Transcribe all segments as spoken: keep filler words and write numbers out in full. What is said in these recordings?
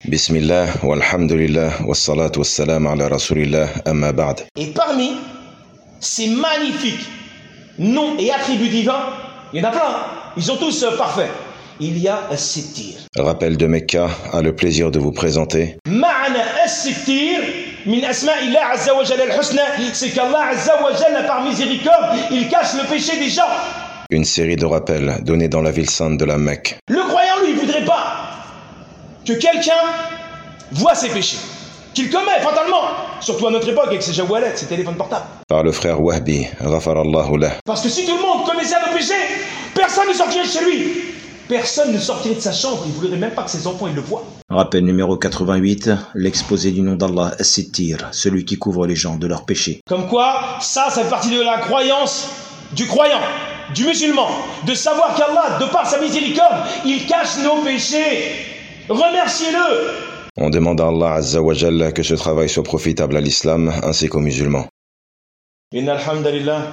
Bismillah, walhamdulillah, wassalatu wassalam ala rasulillah, amma ba'd. Et parmi ces magnifiques noms et attributs divins, il y en a plein, ils sont tous euh, parfaits. Il y a As-Sittir. Rappel de Mecca a le plaisir de vous présenter Ma'ana As-Sittir min asma'illah azza wa jalla al-husna, c'est qu'Allah azza wa jalla par miséricorde, il cache le péché des gens. une série de rappels donnés dans la ville sainte de la Mecque Le croyant, lui, il ne voudrait pas que quelqu'un voit ses péchés, qu'il commet fatalement, surtout à notre époque avec ses jawalets, ses téléphones portables. par le frère Wahbi, ghafarallahu lah. Parce que si tout le monde connaissait nos péchés, personne ne sortirait de chez lui. Personne ne sortirait de sa chambre, il ne voudrait même pas que ses enfants ils le voient. Rappel numéro quatre-vingt-huit, l'exposé du nom d'Allah, As-Sittir, celui qui couvre les gens de leurs péchés. Comme quoi, ça, ça fait partie de la croyance du croyant, du musulman, de savoir qu'Allah, de par sa miséricorde, il cache nos péchés. Remerciez-le. On demande à Allah Azza wa Jalla que ce travail soit profitable à l'islam ainsi qu'aux musulmans. Inna alhamdulillah,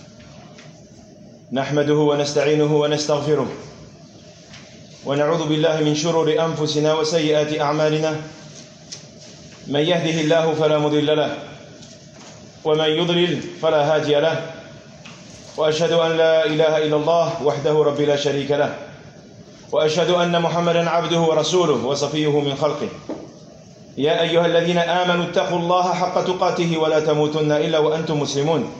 nahmaduhu wa nasta'inuhu wa nastaghfiruh. ونعوذ بالله من شرور أنفسنا وسيئات أعمالنا من يهده الله فلا مضل له ومن يضلل فلا هادي له وأشهد أن لا إله إلا الله وحده رب لا شريك له وأشهد أن محمدا عبده ورسوله وصفيه من خلقه يا أيها الذين آمنوا اتقوا الله حق تقاته ولا تموتن إلا وأنتم مسلمون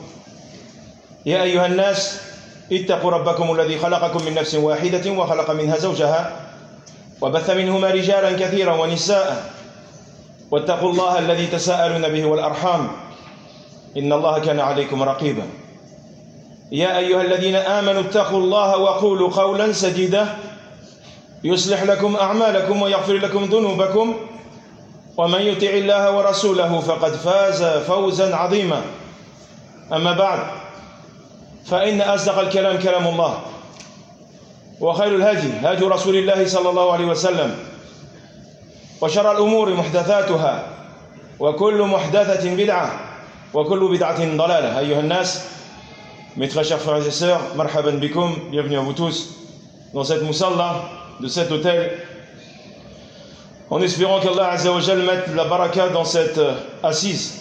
يا أيها الناس اتقوا ربكم الذي خلقكم من نفس واحدة وخلق منها زوجها وبث منهما رجالا كثيرا ونساء واتقوا الله الذي تساءلون به والأرحام إن الله كان عليكم رقيبا يا أيها الذين آمنوا اتقوا الله وقولوا قولا سديدا يصلح لكم أعمالكم ويغفر لكم ذنوبكم ومن يطع الله ورسوله فقد فاز فوزا عظيما أما بعد فإن أصدق الكلام كلام الله وخير الهدي هدي رسول الله صلى الله عليه وسلم وشر الأمور محدثاتها وكل محدثة بدعة وكل بدعة ضلالة أيها الناس mes très chers frères et sœurs marhaban bikoum, bienvenue à vous tous dans cette musalla de cet hôtel en espérant qu'Allah Azza wa Jal mette la baraka dans cette assise.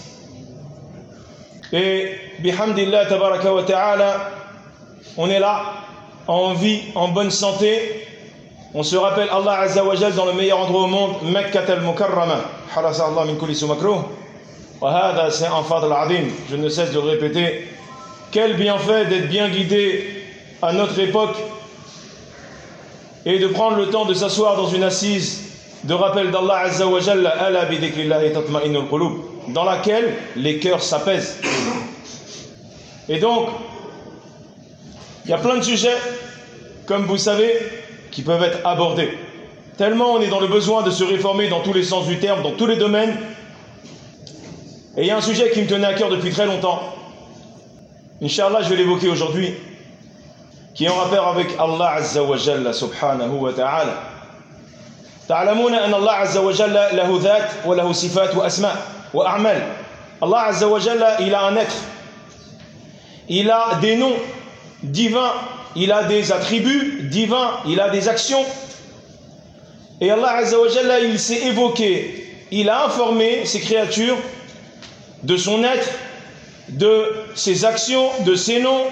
Et bihamdillah tabaraka wa ta'ala, on est là, en vie, en bonne santé. On se rappelle Allah Azza wa Jal dans le meilleur endroit au monde, Mekkat al-Mukarrama, harasa Allah min kulli sumakruh. Wa hada c'est un fadl azim, je ne cesse de le répéter. Quel bienfait d'être bien guidé à notre époque et de prendre le temps de s'asseoir dans une assise de rappel d'Allah Azza wa Jalla, ala bi dhikrillahi tatma'innul qulub, dans laquelle les cœurs s'apaisent. Et donc, il y a plein de sujets, comme vous savez, qui peuvent être abordés. Tellement on est dans le besoin de se réformer dans tous les sens du terme, dans tous les domaines. Et il y a un sujet qui me tenait à cœur depuis très longtemps. Inch'Allah, je vais l'évoquer aujourd'hui, qui est en rapport avec Allah Azza wa Jalla subhanahu wa ta'ala. تعلمون أن الله عز وجل له ذات وله صفات وأسماء وأعمال. Allah Azza wa Jalla, il a un être, il a des noms divins, il a des attributs divins, il a des actions. Et Allah Azza wa Jalla, il s'est évoqué, il a informé ses créatures de son être, de ses actions, de ses noms.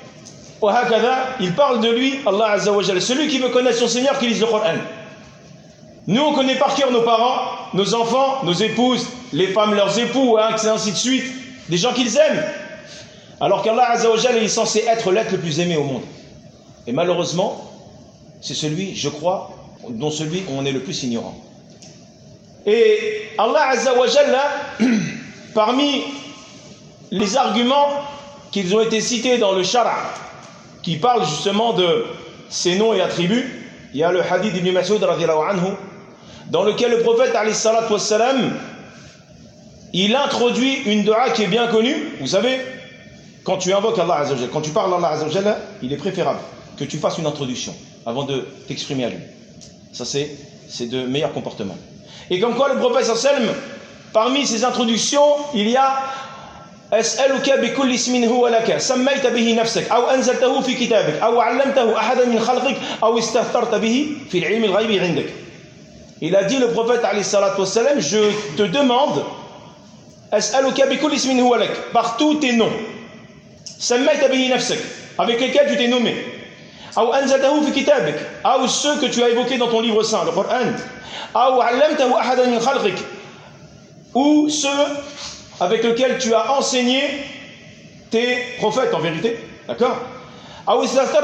Il parle de lui, Allah Azza wa Jalla. Celui qui veut connaître son Seigneur, qui lise le Coran. Nous, on connaît par cœur nos parents, nos enfants, nos épouses, les femmes, leurs époux, hein, ainsi de suite, des gens qu'ils aiment. Alors qu'Allah Azza wa Jalla est censé être l'être le plus aimé au monde. Et malheureusement, c'est celui, je crois, dont celui où on est le plus ignorant. Et Allah Azza wa Jalla, parmi les arguments qu'ils ont été cités dans le Shara, qui parlent justement de ces noms et attributs, il y a le hadith d'Ibn Mas'ud radhiyallahu anhu, dans lequel le prophète alayhi salatu wassalam, il introduit une dua qui est bien connue. Vous savez, quand tu invoques Allah Azza wa Jalla, quand tu parles à Allah Azza wa Jalla, il est préférable que tu fasses une introduction avant de t'exprimer à lui. Ça c'est, c'est de meilleurs comportements. Et comme quoi le prophète sallallahu alayhi wa sallam, parmi ses introductions, il y a أسألك بكل اسم هو لك سميت به نفسك أو أنزلته في كتابك أو علمته أحدا من خلقك أو استأثرت به في العلم الغيب عندك. Il a dit, le prophète alayhi salatu wassalam, je te demande, as'aluka bi kulli ismin huwa lak, par tous tes noms, sammayta bihi nafsak, avec lesquels tu t'es nommé, ou anzaltahu fi kitabik, ou ceux que tu as évoqués dans ton livre saint, le Coran, ou 'allamtahu ahadan min khalqik, ou ceux avec lesquels tu as enseigné tes prophètes en vérité, d'accord? Ou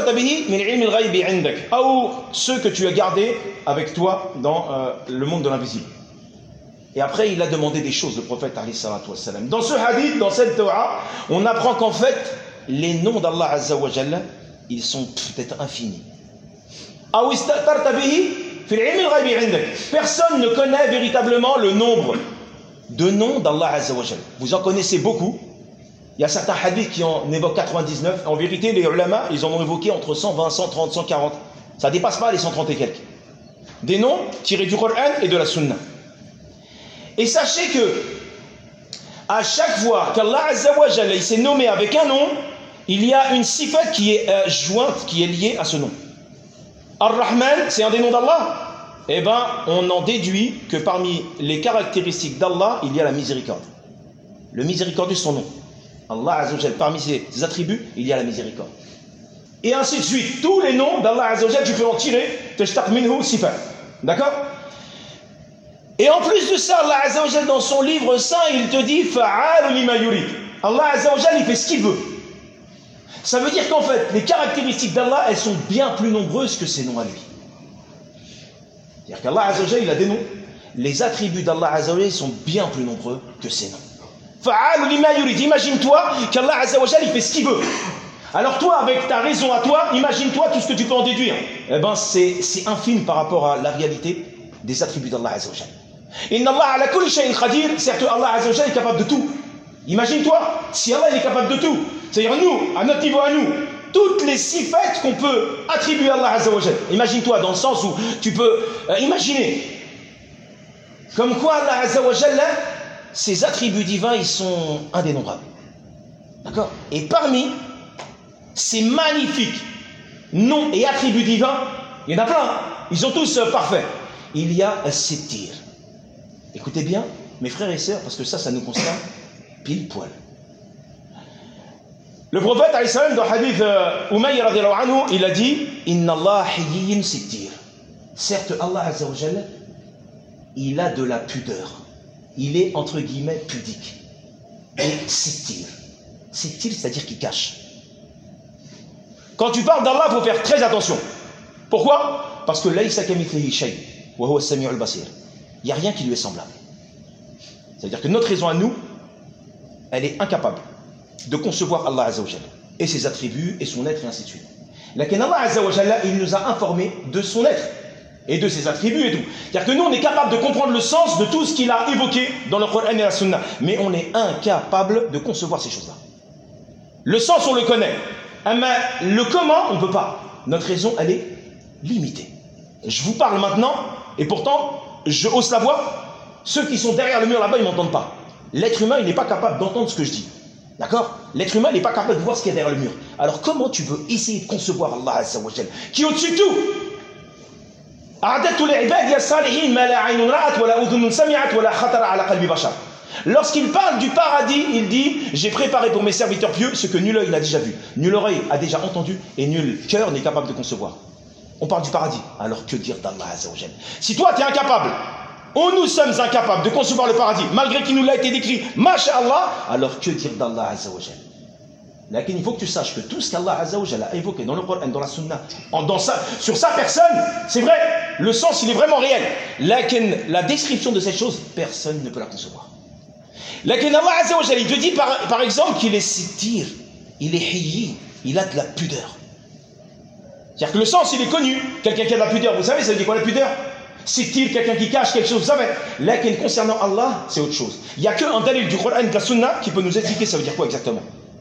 ceux que tu as gardés avec toi dans euh, le monde de l'invisible. Et après, il a demandé des choses, le prophète alayhi salatu wassalam. Dans ce hadith, dans cette dua, on apprend qu'en fait, les noms d'Allah Azza wa Jalla, ils sont peut-être infinis. Personne ne connaît véritablement le nombre de noms d'Allah Azza wa Jalla. Vous en connaissez beaucoup. Il y a certains hadiths qui en évoquent quatre-vingt-dix-neuf. En vérité, les ulama, ils en ont évoqué entre cent vingt, cent trente, cent quarante. Ça ne dépasse pas les cent trente et quelques. Des noms tirés du Coran et de la Sunna. Et sachez que, à chaque fois qu'Allah Azza wa Jalla il s'est nommé avec un nom, il y a une sifat qui est euh, jointe, qui est liée à ce nom. Ar-Rahman, c'est un des noms d'Allah. Eh bien, on en déduit que parmi les caractéristiques d'Allah, il y a la miséricorde. Le miséricordieux, son nom. Allah Azza wa Jalla, parmi ses attributs, il y a la miséricorde. Et ainsi de suite. Tous les noms d'Allah Azza wa Jalla, tu peux en tirer. Tashtaq minhu sifat. D'accord? Et en plus de ça, Allah Azza wa Jalla, dans son livre saint, il te dit Fa'al lima yurid. Allah Azza wa Jalla, il fait ce qu'il veut. Ça veut dire qu'en fait, les caractéristiques d'Allah, elles sont bien plus nombreuses que ses noms à lui. C'est-à-dire qu'Allah Azza wa Jalla, il a des noms. Les attributs d'Allah Azza wa Jalla sont bien plus nombreux que ses noms. Fa'al lima yurid. Imagine-toi qu'Allah Azza wa Jalla, il fait ce qu'il veut. Alors toi, avec ta raison à toi, imagine-toi tout ce que tu peux en déduire. Eh bien, c'est infime par rapport à la réalité des attributs d'Allah Azza wa Jalla. Inna Allah ala kulli shay'in qadir. Certes, Allah Azza wa Jalla est capable de tout. Imagine-toi, si Allah il est capable de tout, c'est-à-dire nous, à notre niveau à nous, toutes les sifat qu'on peut attribuer à Allah Azza wa Jalla. Imagine-toi dans le sens où tu peux euh, imaginer comme quoi Allah Azza wa Jalla, ses attributs divins, ils sont indénombrables. D'accord? Et parmi ces magnifiques noms et attributs divins, il y en a plein, ils sont tous euh, parfaits. Il y a un Sittir. Écoutez bien, mes frères et sœurs, parce que ça, ça nous concerne pile poil. Le prophète, alayhi salam, dans le hadith euh, Umayya radiallahu anhu, il a dit Inna Allah hiyyin sittir. Certes, Allah Azza wa Jalla, il a de la pudeur. Il est entre guillemets pudique. Et sittir. Sittir, c'est-à-dire qu'il cache. Quand tu parles d'Allah, il faut faire très attention. Pourquoi? Parce que laysa kamithlihi shay wa huwa as-sami'ul basir. Il n'y a rien qui lui est semblable. C'est-à-dire que notre raison à nous, elle est incapable de concevoir Allah Azza wa Jalla et ses attributs et son être et ainsi de suite. Lakin Allah Azza wa Jalla, il nous a informés de son être et de ses attributs et tout. C'est-à-dire que nous, on est capable de comprendre le sens de tout ce qu'il a évoqué dans le Coran et la Sunna, mais on est incapable de concevoir ces choses-là. Le sens, on le connaît, mais le comment, on ne peut pas. Notre raison, elle est limitée. Je vous parle maintenant, et pourtant, je hausse la voix. Ceux qui sont derrière le mur là-bas, ils ne m'entendent pas. L'être humain, il n'est pas capable d'entendre ce que je dis. D'accord? L'être humain, il n'est pas capable de voir ce qu'il y a derrière le mur. Alors comment tu veux essayer de concevoir Allah Azza wa Jalla, qui est au-dessus de tout? Lorsqu'il parle du paradis, il dit j'ai préparé pour mes serviteurs pieux ce que nul œil n'a déjà vu, nul oreille a déjà entendu et nul cœur n'est capable de concevoir. On parle du paradis, alors que dire d'Allah Azza wa Jalla? Si toi tu es incapable, ou nous sommes incapables de concevoir le paradis, malgré qu'il nous l'a été décrit, Masha'Allah, alors que dire d'Allah Azza wa Jalla? Là, il faut que tu saches que tout ce qu'Allah Azza wa Jalla a évoqué dans le Coran, dans la Sunna, en, dans sa, sur sa personne, c'est vrai, le sens il est vraiment réel. Là, la description de cette chose, personne ne peut la concevoir. Là, Allah Azza wa Jalla, il te dit par, par exemple qu'il est sittir, il est hiyyi, il a de la pudeur. C'est-à-dire que le sens il est connu, quelqu'un qui a de la pudeur, vous savez, ça veut dire quoi la pudeur? Sittir, quelqu'un qui cache quelque chose, vous savez. Là, concernant Allah, c'est autre chose. Il n'y a qu'un dalil du Coran et de la Sunna qui peut nous expliquer ça veut dire quoi exactement.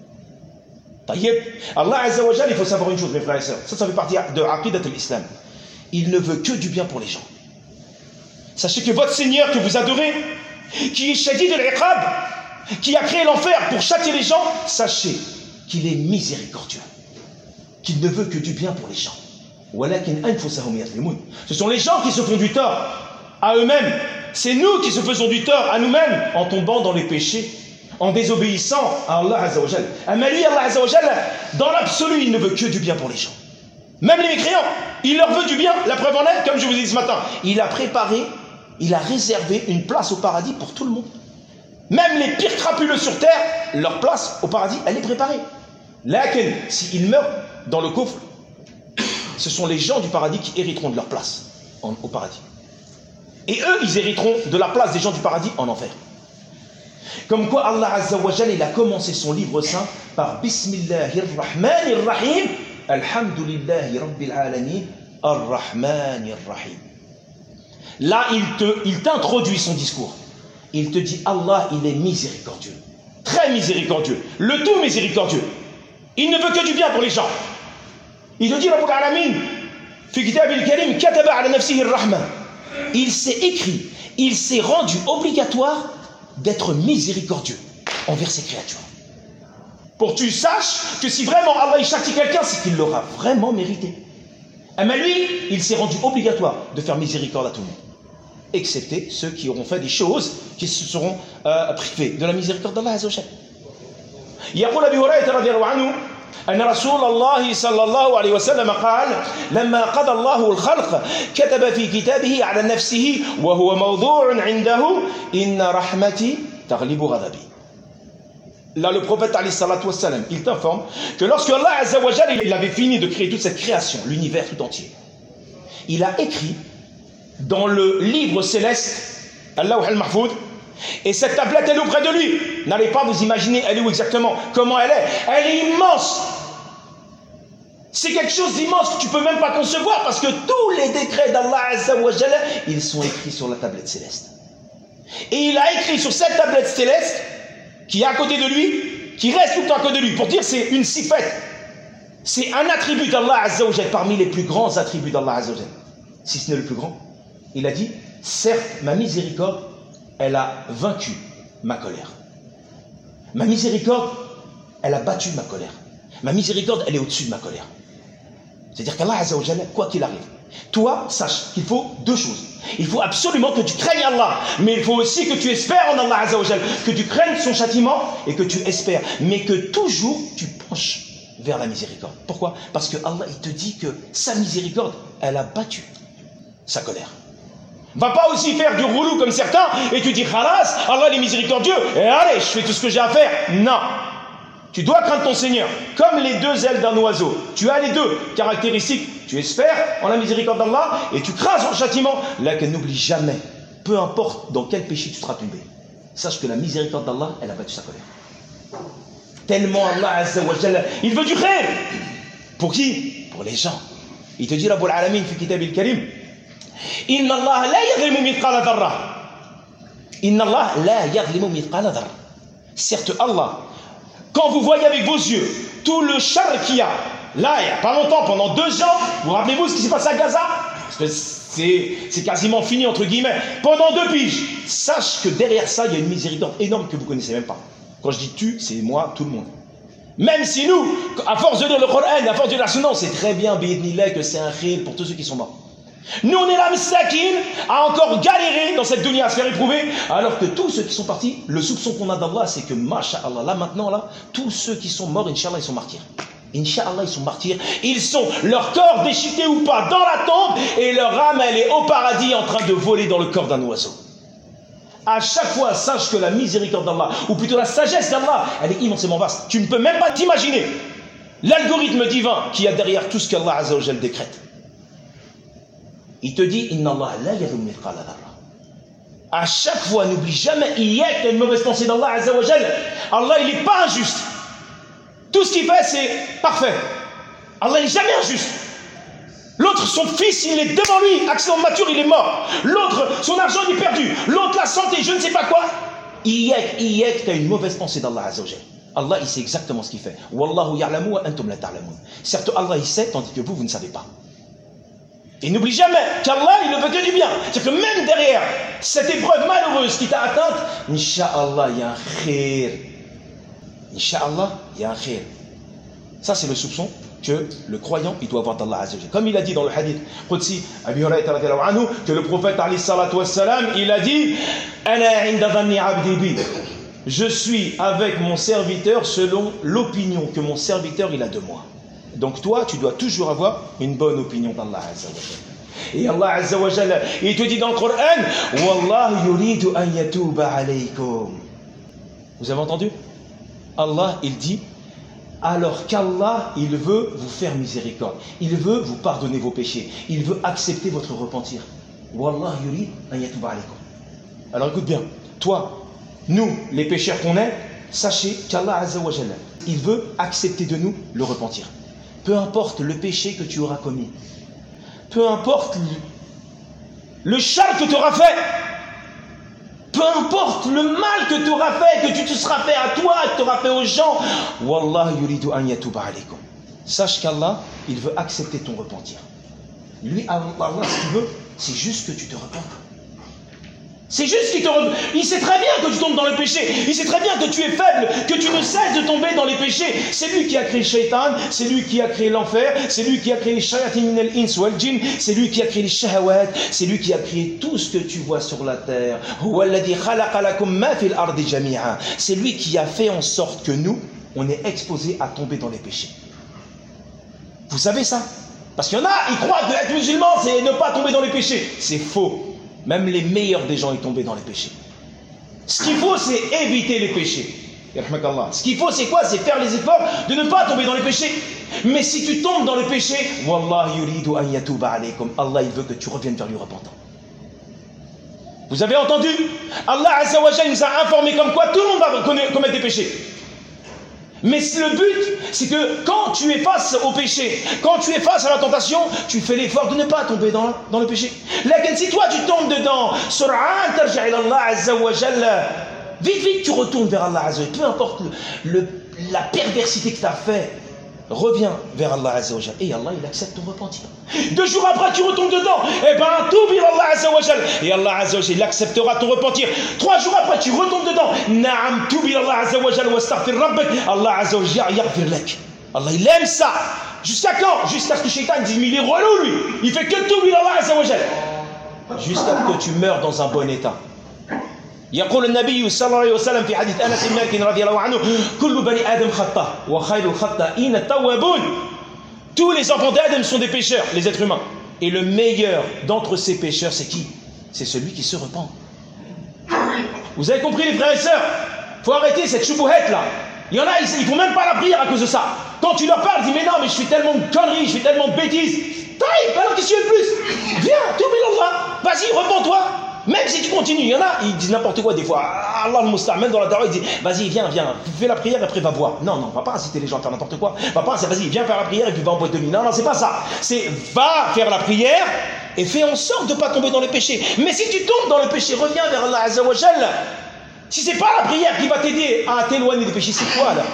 Allah Azza wa Jalla, il faut savoir une chose, mes frères et sœurs. Ça, ça fait partie de l'aqidat de l'islam. Il ne veut que du bien pour les gens. Sachez que votre Seigneur que vous adorez, qui est shadid al-iqab, qui a créé l'enfer pour châtier les gens, sachez qu'il est miséricordieux, qu'il ne veut que du bien pour les gens. Ce sont les gens qui se font du tort. à eux-mêmes. C'est nous qui se faisons du tort à nous-mêmes en tombant dans les péchés, en désobéissant à Allah Azza wa Jal. Mais lui, Allah Azza wa Jal, dans l'absolu, il ne veut que du bien pour les gens. Même les mécréants, il leur veut du bien. La preuve en est, comme je vous ai dit ce matin, il a préparé, il a réservé une place au paradis pour tout le monde. Même les pires crapuleux sur terre, leur place au paradis, elle est préparée. Lakin, s'ils meurent dans le coffre, ce sont les gens du paradis qui hériteront de leur place en, au paradis. Et eux, ils hériteront de la place des gens du paradis en enfer. Comme quoi Allah Azza wa Jal, il a commencé son livre saint par Bismillahir Rahmanir Rahim, Alhamdulillahi Rabbil Alamin, Ar-Rahmanir Rahim. Là, il te, il t'introduit son discours. Il te dit Allah, il est miséricordieux, très miséricordieux, le tout miséricordieux. Il ne veut que du bien pour les gens. Il te dit Rabbul Alamin, fi kitabil karim, kataba ala nafsihi ar-rahma. Il s'est écrit, il s'est rendu obligatoire d'être miséricordieux envers ses créatures. Pour que tu saches que si vraiment Allah il châtie quelqu'un, c'est qu'il l'aura vraiment mérité. Mais lui, il s'est rendu obligatoire de faire miséricorde à tout le monde, excepté ceux qui auront fait des choses qui se seront euh, privés de la miséricorde d'Allah Azza wa Jal. يقول أبي هريرة رضي الله عنه أن رسول الله صلى الله عليه وسلم قال لما قضى الله الخلق كتب في كتابه على نفسه وهو موضوع عنده إن رحمتي تغلب غضبي. Là, le prophète alayhi salatu wassalam, il t'informe que lorsque Allah Azza wa Jal, il avait fini de créer toute cette création, l'univers tout entier, il a écrit dans le livre céleste, Allahu al-Mahfoud, et cette tablette, elle est auprès de lui. N'allez pas vous imaginer, elle est où exactement, comment elle est. Elle est immense. C'est quelque chose d'immense que tu ne peux même pas concevoir, parce que tous les décrets d'Allah Azza wa Jalla, ils sont écrits sur la tablette céleste. Et il a écrit sur cette tablette céleste, qui est à côté de lui, qui reste tout le temps à côté de lui, pour dire c'est une sifette. C'est un attribut d'Allah Azza wa Jalla, parmi les plus grands attributs d'Allah Azza wa Jalla. Si ce n'est le plus grand. Il a dit, certes, ma miséricorde, elle a vaincu ma colère. Ma miséricorde, elle a battu ma colère. Ma miséricorde, elle est au-dessus de ma colère. C'est-à-dire qu'Allah Azza wa Jalla, quoi qu'il arrive, toi, sache qu'il faut deux choses. Il faut absolument que tu craignes Allah, mais il faut aussi que tu espères en Allah Azza wa Jalla, que tu craignes son châtiment et que tu espères, mais que toujours tu penches vers la miséricorde. Pourquoi? Parce que Allah, il te dit que sa miséricorde, elle a battu sa colère. Va pas aussi faire du roulou comme certains et tu dis khalas, Allah il est miséricordieux et allez, je fais tout ce que j'ai à faire. Non, tu dois craindre ton Seigneur comme les deux ailes d'un oiseau. Tu as les deux caractéristiques. Tu espères en la miséricorde d'Allah et tu crains son châtiment. Là, qu'elle n'oublie jamais, peu importe dans quel péché tu seras tombé, sache que la miséricorde d'Allah, elle a battu sa colère. Tellement Allah Azza wa Jalla, il veut du khair. Pour qui? Pour les gens. Il te dit Rabbul Alamin fi kitabil karim, Inna Allah la yaghlimu mithqala dharra. Inna Allah la yaghlimu mithqala dharra. Certes Allah, quand vous voyez avec vos yeux tout le char qu'il y a, là il n'y a pas longtemps, pendant deux ans, vous rappelez-vous ce qui s'est passé à Gaza? Parce que c'est quasiment fini entre guillemets, pendant deux piges. Sache que derrière ça il y a une miséricorde énorme que vous ne connaissez même pas. Quand je dis tu, c'est moi, tout le monde. Même si nous, à force de lire le Coran, à force de lire la Sunna, c'est très bien que c'est un khir pour tous ceux qui sont morts. Nous on est là, misakin, à encore galérer dans cette dunya, à se faire éprouver, alors que tous ceux qui sont partis, le soupçon qu'on a d'Allah, c'est que, masha'Allah, là maintenant, là, tous ceux qui sont morts, Inch'Allah, ils sont martyrs. Inch'Allah, ils sont martyrs. Ils sont, leur corps déchiqueté ou pas, dans la tombe, et leur âme, elle est au paradis en train de voler dans le corps d'un oiseau. À chaque fois, sache que la miséricorde d'Allah, ou plutôt la sagesse d'Allah, elle est immensément vaste. Tu ne peux même pas t'imaginer l'algorithme divin qu'il y a derrière tout ce qu'Allah Azza wa Jal décrète. Il te dit, Inna Allah la yaghlimu mithqala dharra. À chaque fois, n'oublie jamais, il y a une mauvaise pensée d'Allah Azza wa Jal. Allah, il n'est pas injuste. Tout ce qu'il fait, c'est parfait. Allah n'est jamais injuste. L'autre, son fils, il est devant lui, accident de voiture, il est mort. L'autre, son argent, il est perdu. L'autre, la santé, je ne sais pas quoi. Il y a, il y a, tu as une mauvaise pensée d'Allah Azza wa Jal. Allah, il sait exactement ce qu'il fait. Wallahu ya'lamu wa antum la ta'lamun. Certes, Allah, il sait, tandis que vous, vous ne savez pas. Et n'oublie jamais qu'Allah, il ne veut que du bien. C'est-à-dire que même derrière cette épreuve malheureuse qui t'a atteinte, Inch'Allah, il y a un khir. Inch'Allah, il y a un khir. Ça, c'est le soupçon que le croyant, il doit avoir d'Allah Azza wa Jalla. Comme il a dit dans le hadith Qudsi, Abi Hurayra radiyallahu anhu, que le prophète alayhi salatu wassalam, il a dit Ana inda dhanni abdi bi. Je suis avec mon serviteur selon l'opinion que mon serviteur il a de moi. Donc toi, tu dois toujours avoir une bonne opinion d'Allah Azza wa Jalla. Et Allah Azza wa Jalla, il te dit dans le Coran Wallahu yuridu an yatuba alaykum. Vous avez entendu? Allah, il dit alors qu'Allah, il veut vous faire miséricorde. Il veut vous pardonner vos péchés. Il veut accepter votre repentir. Wallah yurid an yatuba alaykum. Alors écoute bien, toi, nous, les pécheurs qu'on est, sachez qu'Allah Azza wa Jalla, il veut accepter de nous le repentir. Peu importe le péché que tu auras commis, peu importe le, le chal que tu auras fait, peu importe le mal que tu auras fait, que tu te seras fait à toi, que tu auras fait aux gens, Wallah yuridu an yatuba alaykum. Sache qu'Allah, il veut accepter ton repentir. Lui, Allah, ce qu'il veut, c'est juste que tu te repentes. C'est juste qu'il te re... Il sait très bien que tu tombes dans le péché. Il sait très bien que tu es faible, que tu ne cesses de tomber dans les péchés. C'est lui qui a créé Shaitan, c'est lui qui a créé l'enfer, c'est lui qui a créé les shayatin min al-ins wal jinn, c'est lui qui a créé les shahawat, c'est lui qui a créé tout ce que tu vois sur la terre. C'est lui qui a fait en sorte que nous, on est exposés à tomber dans les péchés. Vous savez ça? Parce qu'il y en a, ils croient que être musulman, c'est ne pas tomber dans les péchés. C'est faux. Même les meilleurs des gens sont tombés dans les péchés. Ce qu'il faut, c'est éviter les péchés. Ce qu'il faut, c'est quoi? C'est faire les efforts de ne pas tomber dans les péchés. Mais si tu tombes dans le péché, Wallah yuridu an yatuba alaykum. Allah, il veut que tu reviennes vers lui repentant. Vous avez entendu? Allah Azza wa Jalla nous a informé comme quoi tout le monde va commettre des péchés. Mais le but, c'est que quand tu es face au péché, quand tu es face à la tentation, tu fais l'effort de ne pas tomber dans, dans le péché. Lakin si toi tu tombes dedans, sur'an tarja' ila Allah Azza wa Jalla, vite vite tu retournes vers Allah Azza wa Jalla, peu importe le, le, la perversité que tu as fait, reviens vers Allah Azza wa Jalla et Allah il accepte ton repentir. Deux jours après tu retombes dedans, et ben toubi Allah Azza wa Jalla et Allah Azza wa Jalla il acceptera ton repentir. Trois jours après tu retombes dedans, na'am toubi Allah Azza wa Jalla wastaghfir rabbak, Allah Azza wa Jalla yaghfir lak. Allah il aime ça. Jusqu'à quand? Jusqu'à ce que Shaitan dise mais il est relou lui. Il fait que toubi Allah Azza wa Jalla. Jusqu'à ce que tu meurs dans un bon état. يقول النبي صلى الله عليه وسلم في حديث أنس بن مالك رضي الله عنه كل بني آدم خطاء وخير الخطائين التوابون. Tous les enfants d'Adam sont des pécheurs, les êtres humains. Et le meilleur d'entre ces pécheurs, c'est qui? C'est celui qui se repent. Vous avez compris les frères et sœurs? Il faut arrêter cette choubouhette là. Il y en a, ils ne font même pas la prière à cause de ça. Quand tu leur parles, ils disent mais non, mais je fais tellement de conneries, je fais tellement de bêtises. Taïb, alors qu'est-ce que tu veux de plus? Viens, tourne Allah, vas-y, repens-toi. Même si tu continues, il y en a, ils disent n'importe quoi des fois. Allah al-Musta'an, même dans la dawa, ils disent vas-y, viens, viens, fais la prière et après va voir. Non, non, va pas inciter les gens à faire n'importe quoi. Va pas, c'est vas-y, viens faire la prière et puis va en boîte de nuit. Non, non, c'est pas ça. C'est va faire la prière et fais en sorte de ne pas tomber dans le péché. Mais si tu tombes dans le péché, reviens vers Allah Azza wa Jalla. Si c'est pas la prière qui va t'aider à t'éloigner du péché, c'est quoi là?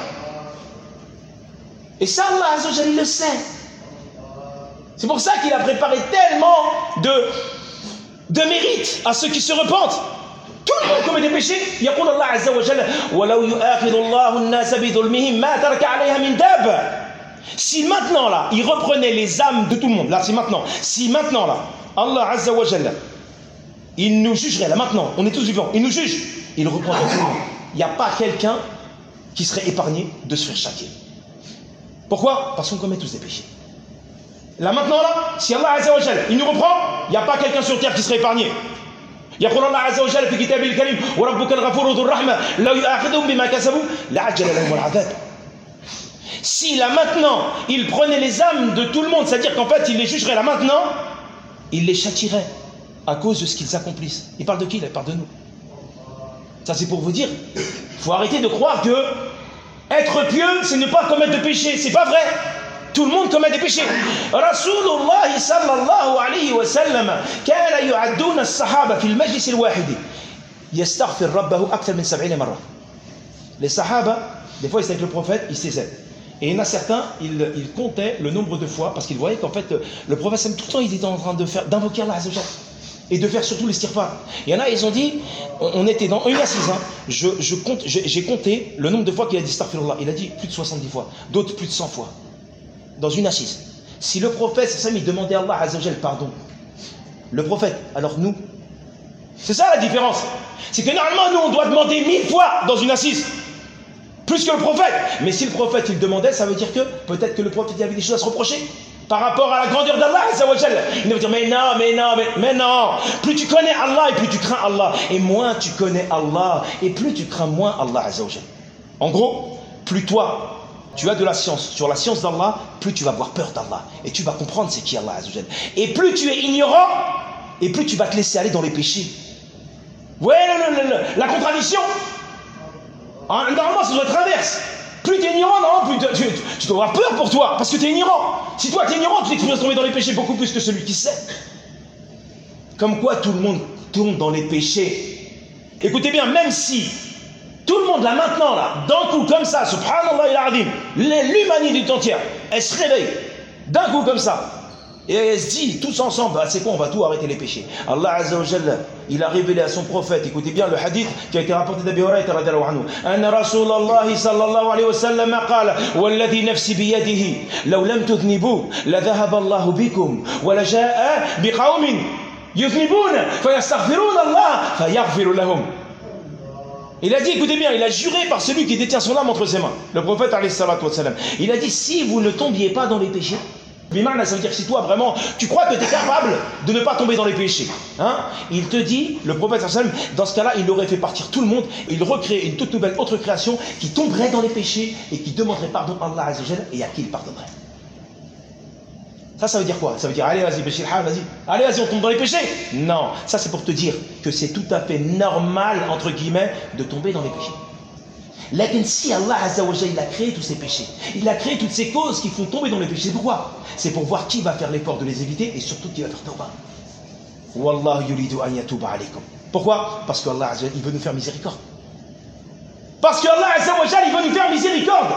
Et ça, Allah Azza wa Jalla, il le sait. C'est pour ça qu'il a préparé tellement de. de mérite à ceux qui se repentent. Tout le monde commet des péchés. يقول الله عز وجل ولو يؤاخذ الله الناس بظلمهم ما ترك عليها من دابة. Si maintenant là, il reprenait les âmes de tout le monde, là c'est maintenant, si maintenant là, Allah Azza wa Jalla, il nous jugerait là maintenant, on est tous vivants, il nous juge, il reprendrait tout le monde. Il n'y a pas quelqu'un qui serait épargné de se faire châtier. Pourquoi? Parce qu'on commet tous des péchés. Là maintenant là, si Allah Azza wa Jalla, il nous reprend, il n'y a pas quelqu'un sur terre qui serait épargné. يقول الله عز وجل في كتابه الكريم وربك الغفور ذو الرحمة لو يؤاخذهم بما كسبوا لعجل لهم العذاب. Si là maintenant, il prenait les âmes de tout le monde, c'est-à-dire qu'en fait, il les jugerait là maintenant, il les châtierait à cause de ce qu'ils accomplissent. Il parle de qui? Il parle de nous. Ça c'est pour vous dire, il faut arrêter de croire que être pieux, c'est ne pas commettre de péché. C'est pas vrai. Tout le monde commet des péchés. Rasulullah sallallahu alayhi wa sallam كان يعدون الصحابة في المجلس الواحد يستغفر ربه أكثر من سبعين مرة. Les sahaba, des fois ils étaient avec le prophète, ils s'aisaient. Et il y en a certains, ils, ils comptaient le nombre de fois parce qu'ils voyaient qu'en fait le prophète tout le temps il était en train de faire d'invoquer Allah Azza wa Jalla et de faire surtout l'istighfar. Il y en a, ils ont dit, on, on était dans une assise, hein, je, je compte, je, j'ai compté le nombre de fois qu'il a dit astaghfirullah. Il a dit plus de soixante-dix fois, d'autres plus de cent fois. dans une assise, si le prophète, ça, il demandait à Allah Azza wa Jal pardon, le prophète, alors nous, c'est ça la différence. C'est que normalement, nous, on doit demander mille fois dans une assise, plus que le prophète. Mais si le prophète, il demandait, ça veut dire que peut-être que le prophète, il avait des choses à se reprocher par rapport à la grandeur d'Allah Azza wa Jal. Il va dire, mais non, mais non, mais, mais non. Plus tu connais Allah et plus tu crains Allah. Et moins tu connais Allah et plus tu crains moins Allah Azza wa Jal. En gros, plus toi, tu as de la science sur la science d'Allah, plus tu vas avoir peur d'Allah. Et tu vas comprendre c'est qui Allah Azza wa Jal. Et plus tu es ignorant, et plus tu vas te laisser aller dans les péchés. Vous voyez la contradiction, hein, normalement ça doit être inverse. Plus tu es ignorant, non, plus tu, tu, tu dois avoir peur pour toi, parce que tu es ignorant. Si toi tu es ignorant, tu t'exposes à tomber dans les péchés beaucoup plus que celui qui sait. Comme quoi tout le monde tombe dans les péchés. Écoutez bien, même si tout le monde là maintenant, là, d'un coup comme ça, subhanallah il-azim, l'humanité tout entière, elle se réveille, d'un coup comme ça. Et elle se dit, tous ensemble, bah, c'est quoi, on va tout arrêter les péchés. Allah Azza wa Jalla, il a révélé à son prophète, écoutez bien le hadith qui a été rapporté d'Abi Hurayrata radhiyallahu anhu. Anna Rasulallah sallallahu alayhi wa sallam qala, walladhi nafsi biyadihi, law lam tudhnibu, la dhahaba Allahu bikum, wa la jaa'a biqawmin yudhnibuna, fayastaghfiruna Allah, fayaghfiru lahum. Il a dit, écoutez bien, il a juré par celui qui détient son âme entre ses mains. Le prophète alayhi salatu wa sallam. Il a dit, si vous ne tombiez pas dans les péchés, Bimana, ça veut dire que si toi vraiment tu crois que tu es capable de ne pas tomber dans les péchés, hein, il te dit, le prophète dans ce cas-là, il aurait fait partir tout le monde, et il recréait une toute nouvelle autre création qui tomberait dans les péchés et qui demanderait pardon à Allah Azza wa Jalla et à qui il pardonnerait. Ça, ça veut dire quoi? Ça veut dire, allez vas-y, péché, vas-y, allez vas-y, on tombe dans les péchés. Non, ça c'est pour te dire que c'est tout à fait normal, entre guillemets, de tomber dans les péchés. Lakin si Allah Azza wa Jalla, il a créé tous ces péchés, il a créé toutes ces causes qui font tomber dans les péchés, pourquoi? C'est pour voir qui va faire l'effort de les éviter et surtout qui va faire tawbah. Wallahu yuridu an yatuba alaykum. Pourquoi? Parce que Allah Azza wa Jalla, il veut nous faire miséricorde. Parce que Allah Azza wa Jalla, il veut nous faire miséricorde.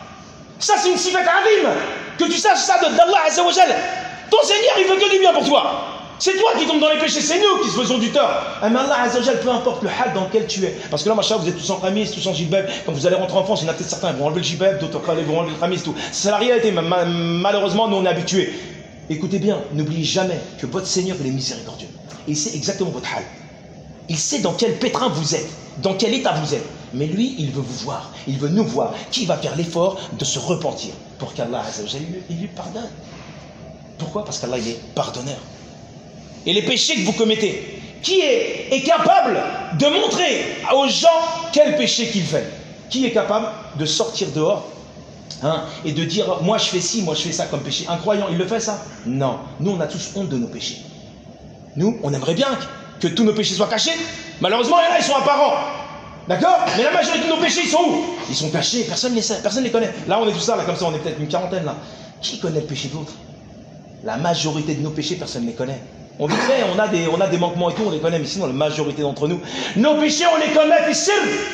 Ça c'est une sifat azim. Que tu saches ça d'Allah Azza wa Jalla. Ton Seigneur, il veut que du bien pour toi. C'est toi qui tombes dans les péchés, c'est nous qui se faisons du tort. Ah, mais Allah Azza wa Jalla, peu importe le hal dans lequel tu es. Parce que là, machin, vous êtes tous en khamis, tous en jilbab. Quand vous allez rentrer en France, il y en a peut-être certains qui vont enlever le jilbab, d'autres vont enlever le khamis, tout. C'est la réalité, malheureusement, nous on est habitués. Écoutez bien, n'oubliez jamais que votre Seigneur, il est miséricordieux. Et il sait exactement votre hal. Il sait dans quel pétrin vous êtes, dans quel état vous êtes. Mais lui, il veut vous voir, il veut nous voir. Qui va faire l'effort de se repentir pour qu'Allah Azza wa Jalla, il lui pardonne. Pourquoi? Parce qu'Allah, il est pardonneur. Et les péchés que vous commettez, qui est, est capable de montrer aux gens quel péché qu'il fait? Qui est capable de sortir dehors, hein, et de dire moi je fais ci, moi je fais ça comme péché? Un croyant, il le fait ça? Non. Nous on a tous honte de nos péchés. Nous on aimerait bien que tous nos péchés soient cachés. Malheureusement il y en a, ils sont apparents. D'accord? Mais la majorité de nos péchés, ils sont où? Ils sont cachés, personne ne les sait, personne ne les connaît. Là on est tous ça, là comme ça, on est peut-être une quarantaine là. Qui connaît le péché de l'autre? La majorité de nos péchés, personne ne les connaît. On dit fait, on a des, on a des manquements et tout, on les connaît, mais sinon la majorité d'entre nous, nos péchés, on les connaît, puis c'est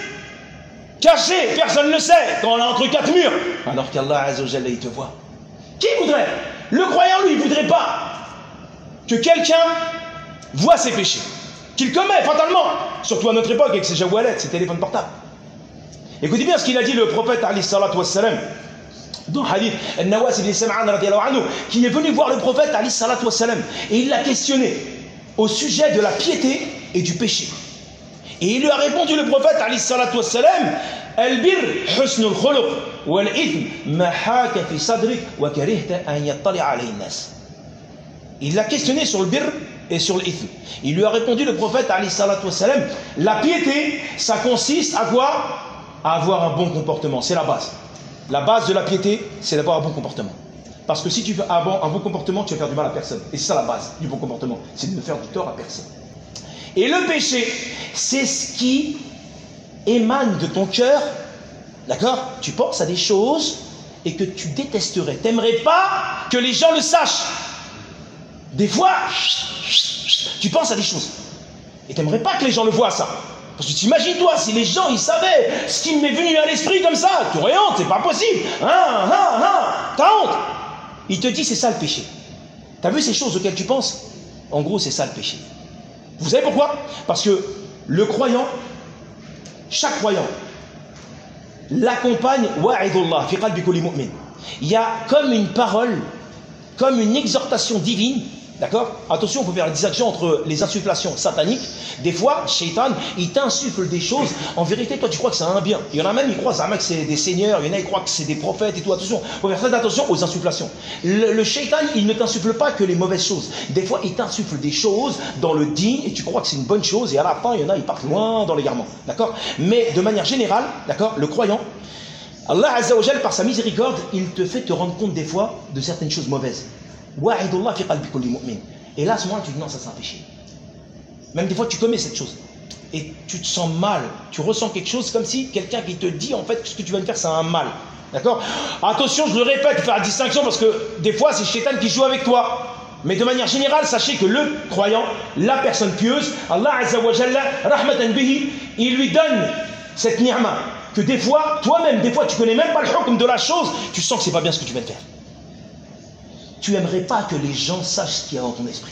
cachés, personne ne le sait, quand on est entre quatre murs. Alors qu'Allah Azza wa Jalla, il te voit. Qui voudrait? Le croyant, lui, il voudrait pas que quelqu'un voit ses péchés, qu'il commet fatalement, surtout à notre époque avec ses jawalettes, ses téléphones portables. Écoutez bien ce qu'il a dit le prophète alayhi salatu wassalam dans le hadith An-Nawas ibn Sam'an radiyallahu anhu, qui est venu voir le prophète alayhi salatu wassalam et il l'a questionné au sujet de la piété et du péché. Et il lui a répondu le prophète alayhi salatu wassalam, Al-bir husnul khuluq wal ithm ma haka fi sadrik wa karihta an yattali alayhi an-nas. Il l'a questionné sur le bir et sur l'ithm. Il lui a répondu le prophète alayhi salatu wassalam, la piété ça consiste à quoi? À avoir un bon comportement, c'est la base. La base de la piété, c'est d'avoir un bon comportement. Parce que si tu veux avoir un bon comportement, tu vas faire du mal à personne. Et c'est ça la base du bon comportement, c'est de ne faire du tort à personne. Et le péché, c'est ce qui émane de ton cœur, d'accord? Tu penses à des choses et que tu détesterais. Tu n'aimerais pas que les gens le sachent. Des fois, tu penses à des choses et tu n'aimerais pas que les gens le voient, ça. Parce que t'imagines-toi, si les gens ils savaient ce qui m'est venu à l'esprit comme ça, tu aurais honte, c'est pas possible. Hein, hein, hein, t'as honte. Il te dit c'est ça le péché. T'as vu ces choses auxquelles tu penses? En gros, c'est ça le péché. Vous savez pourquoi? Parce que le croyant, chaque croyant, l'accompagne wa'idullah fi qalbi kulli mu'min. il y a comme une parole, comme une exhortation divine. D'accord? Attention, il faut faire la distinction entre les insufflations sataniques. Des fois, Shaitan, il t'insuffle des choses. En vérité, toi, tu crois que c'est un bien. Il y en a même, ils croient que c'est des seigneurs. Il y en a, ils croient que c'est des prophètes et tout. Attention, il faut faire très attention aux insufflations. Le, le Shaitan, il ne t'insuffle pas que les mauvaises choses. Des fois, il t'insuffle des choses dans le din et tu crois que c'est une bonne chose. Et à la fin, il y en a, ils partent loin dans l'égarement. D'accord? Mais de manière générale, d'accord, le croyant, Allah Azza wa Jal, par sa miséricorde, il te fait te rendre compte des fois de certaines choses mauvaises. Et là, à ce moment-là, tu dis non, ça c'est un péché. Même des fois, tu commets cette chose. Et tu te sens mal. Tu ressens quelque chose comme si quelqu'un qui te dit en fait que ce que tu vas me faire, c'est un mal. D'accord? Attention, je le répète, faire la distinction parce que des fois, c'est Shaitan qui joue avec toi. Mais de manière générale, sachez que le croyant, la personne pieuse, Allah Azza wa Jalla, rahmatan bihi, il lui donne cette ni'ma. Que des fois, toi-même, des fois, tu connais même pas le hukm de la chose, tu sens que c'est pas bien ce que tu viens de faire. Tu n'aimerais pas que les gens sachent ce qu'il y a dans ton esprit.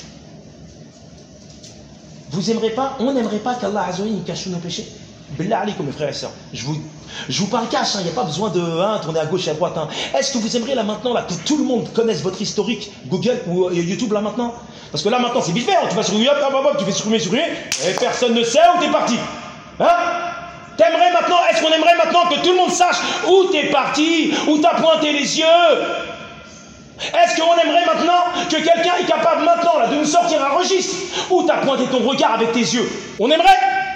Vous aimerez pas, on n'aimerait pas qu'Allah Azza wa Jalla cache nos péchés. Billah alaikum mes frères et sœurs. Je vous, je vous parle cash, il hein, n'y a pas besoin de hein, tourner à gauche et à droite. Hein. Est-ce que vous aimeriez là maintenant là, que tout le monde connaisse votre historique Google ou euh, YouTube là maintenant? Parce que là maintenant c'est vite fait, hein, tu vas sur YouTube, tu fais supprimer, supprimer, et personne ne sait où t'es parti. Hein? T'aimerais maintenant, est-ce qu'on aimerait maintenant que tout le monde sache où t'es parti, où t'as pointé les yeux? Est-ce qu'on aimerait maintenant que quelqu'un est capable maintenant là, de nous sortir un registre où tu as pointé ton regard avec tes yeux? On aimerait?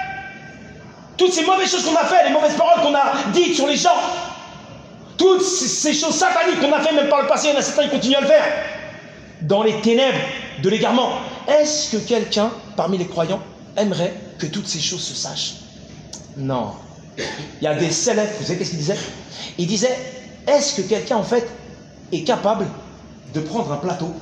Toutes ces mauvaises choses qu'on a fait, les mauvaises paroles qu'on a dites sur les gens, toutes ces choses sataniques qu'on a fait même par le passé, il y en a certains qui continuent à le faire, dans les ténèbres de l'égarement. Est-ce que quelqu'un parmi les croyants aimerait que toutes ces choses se sachent? Non. Il y a des célèbres, vous savez qu'est-ce qu'ils disaient? Ils disaient, est-ce que quelqu'un en fait est capable de prendre un plateau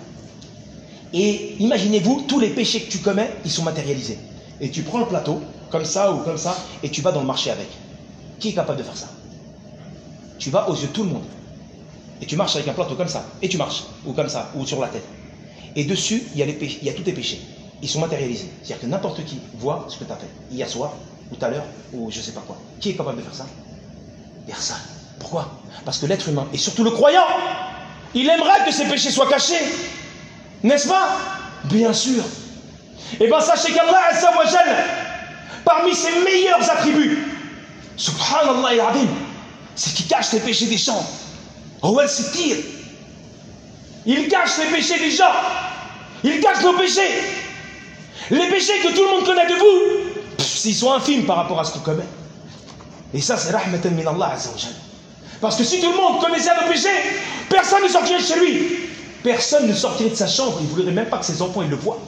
et imaginez-vous, tous les péchés que tu commets, ils sont matérialisés. Et tu prends le plateau, comme ça ou comme ça, et tu vas dans le marché avec. Qui est capable de faire ça? Tu vas aux yeux de tout le monde. Et tu marches avec un plateau comme ça. Et tu marches, ou comme ça, ou sur la tête. Et dessus, il y a, les péchés, il y a tous tes péchés. Ils sont matérialisés. C'est-à-dire que n'importe qui voit ce que tu as fait. Hier soir, ou tout à l'heure, ou je ne sais pas quoi. Qui est capable de faire ça? Personne. Pourquoi? Parce que l'être humain, et surtout le croyant, il aimerait que ses péchés soient cachés. N'est-ce pas? Bien sûr. Et bien sachez qu'Allah Azza wa Jal, parmi ses meilleurs attributs, subhanallah et azim, c'est qu'il cache les péchés des gens. Rouel Sittir. Il cache les péchés des gens. Il cache nos péchés. Les péchés que tout le monde connaît de vous, pff, ils sont infimes par rapport à ce qu'on commet. Et ça c'est rahmatan min Allah Azza wa Jal. Parce que si tout le monde connaissait nos péchés, personne ne sortirait de chez lui. Personne ne sortirait de sa chambre. Il ne voudrait même pas que ses enfants ils le voient.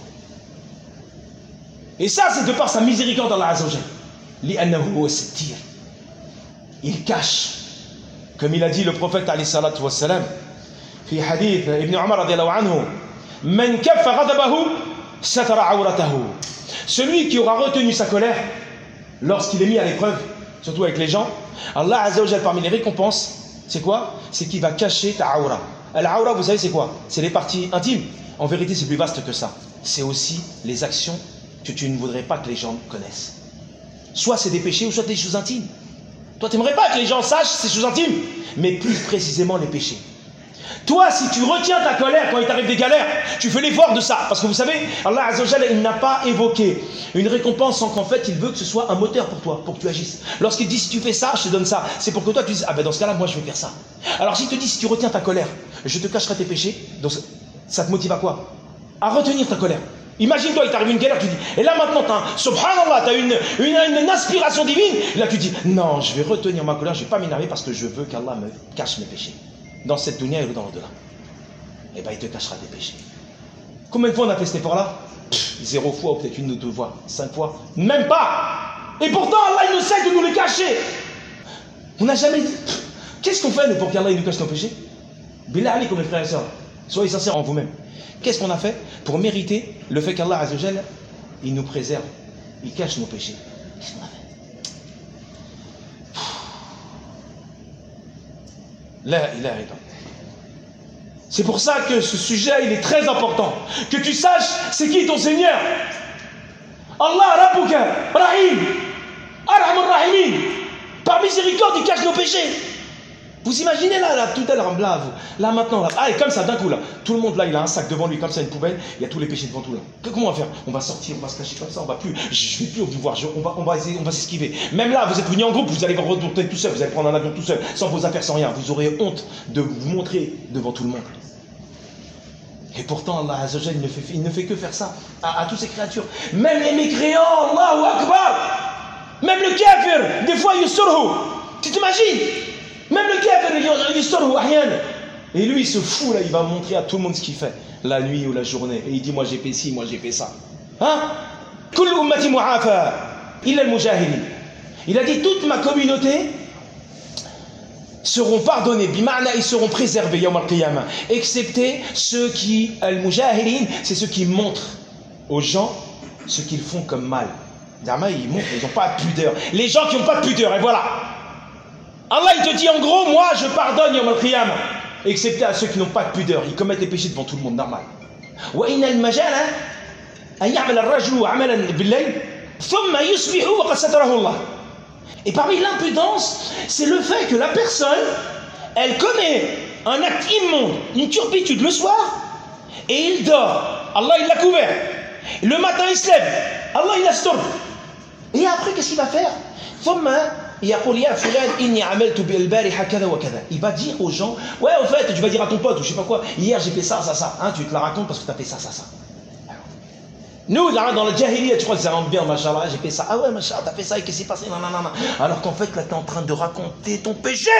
Et ça, c'est de par sa miséricorde d'Allah Azza wa Jal. Li'annahu huwa sittir. Il cache. Comme il a dit le prophète alayhi salatu wa salam, fi hadith Ibn Umar radiyallahu anhu, man kaffa ghadabahu satara awratahu. Celui qui aura retenu sa colère lorsqu'il est mis à l'épreuve, surtout avec les gens, Allah Azza wa Jal, parmi les récompenses, c'est quoi? C'est qu'il va cacher ta aura. Al-aura, vous savez, c'est quoi? C'est les parties intimes. En vérité, c'est plus vaste que ça. C'est aussi les actions que tu ne voudrais pas que les gens connaissent. Soit c'est des péchés, ou soit des choses intimes. Toi, tu n'aimerais pas que les gens sachent ces choses intimes, mais plus précisément les péchés. Toi, si tu retiens ta colère quand il t'arrive des galères, tu fais l'effort de ça. Parce que vous savez, Allah Azza wa Jalla, il n'a pas évoqué une récompense sans qu'en fait, il veut que ce soit un moteur pour toi, pour que tu agisses. Lorsqu'il dit, si tu fais ça, je te donne ça, c'est pour que toi, tu dises, ah ben dans ce cas-là, moi, je vais faire ça. Alors, s'il te dit, si tu retiens ta colère, je te cacherai tes péchés, donc ça te motive à quoi? À retenir ta colère. Imagine-toi, il t'arrive une galère, tu dis, et là maintenant, tu as, subhanallah, tu as une, une, une inspiration divine. Là, tu dis, non, je vais retenir ma colère, je ne vais pas m'énerver parce que je veux qu'Allah me cache mes péchés. Dans cette dunya et dans l'au-delà. Eh bien, il te cachera tes péchés. Combien de fois on a fait cet effort-là? Zéro fois, ou peut-être une ou deux fois, cinq fois. Même pas. Et pourtant, Allah, il ne cesse de nous les cacher. On n'a jamais dit. Qu'est-ce qu'on fait, nous, pour qu'Allah, il nous cache nos péchés? Billah alaikum, mes frères et sœurs. Soyez sincères en vous-même. Qu'est-ce qu'on a fait pour mériter le fait qu'Allah Azza wa Jalla, il nous préserve, il cache nos péchés? Qu'est-ce qu'on a fait? La ilaha illallah. C'est pour ça que ce sujet il est très important. Que tu saches c'est qui ton Seigneur. Allah Rabbuka Rahim Arhamur Rahimin. Par miséricorde il cache nos péchés. Vous imaginez là, là, tout à l'heure, là, vous, là maintenant, là, allez, comme ça, d'un coup là, tout le monde là, il a un sac devant lui, comme ça, une poubelle, il y a tous les péchés devant tout là. Comment on va faire? On va sortir, on va se cacher comme ça, on va plus, je vais plus vous voir, je, on va, on va essayer, on va s'esquiver. Même là, vous êtes venus en groupe, vous allez vous retourner tout seul, vous allez prendre un avion tout seul, sans vos affaires, sans rien. Vous aurez honte de vous montrer devant tout le monde. Et pourtant, Allah Azzawajal, il ne fait, il ne fait que faire ça à, à toutes ces créatures. Même les mécréants, Allahu Akbar, même le kafir, des fois, yusturhu. Tu t'imagines? Même le kafir, yusturhu ahyan. Et lui, il se fout là, il va montrer à tout le monde ce qu'il fait, la nuit ou la journée. Et il dit, moi j'ai fait ci, moi j'ai fait ça. Hein? Kullu ummati mu'afa, illa al-mujahidin. Il a dit, toute ma communauté seront pardonnés, bima'na, ils seront préservés, yawm al-qiyamah, excepté ceux qui, al-mujahidin, c'est ceux qui montrent aux gens ce qu'ils font comme mal. Dama, ils montrent, ils n'ont pas de pudeur. Les gens qui n'ont pas de pudeur, et voilà. Allah, il te dit en gros, moi je pardonne, yawm al-qiyamah, excepté à ceux qui n'ont pas de pudeur, ils commettent les péchés devant tout le monde, normal. Wa inna al-majala an ya'mal ar-rajulu 'amalan bil-layl thumma yusbihu wa qad satarahu Allah. Et parmi l'impudence, c'est le fait que la personne, elle commet un acte immonde, une turpitude le soir, et il dort. Allah, il l'a couvert. Le matin, il se lève. Allah, il la stoppe. Et après, qu'est-ce qu'il va faire? Il va dire aux gens, ouais, au fait, tu vas dire à ton pote, ou je sais pas quoi, hier j'ai fait ça, ça, ça. Hein, tu te la racontes parce que tu as fait ça, ça, ça. Nous, là, dans le jahiliya, tu crois que ça rentre bien, machallah, j'ai fait ça. Ah ouais, machallah, t'as fait ça, et qu'est-ce qui s'est passé? Non, non, non, non. Alors qu'en fait, là, t'es en train de raconter ton péché.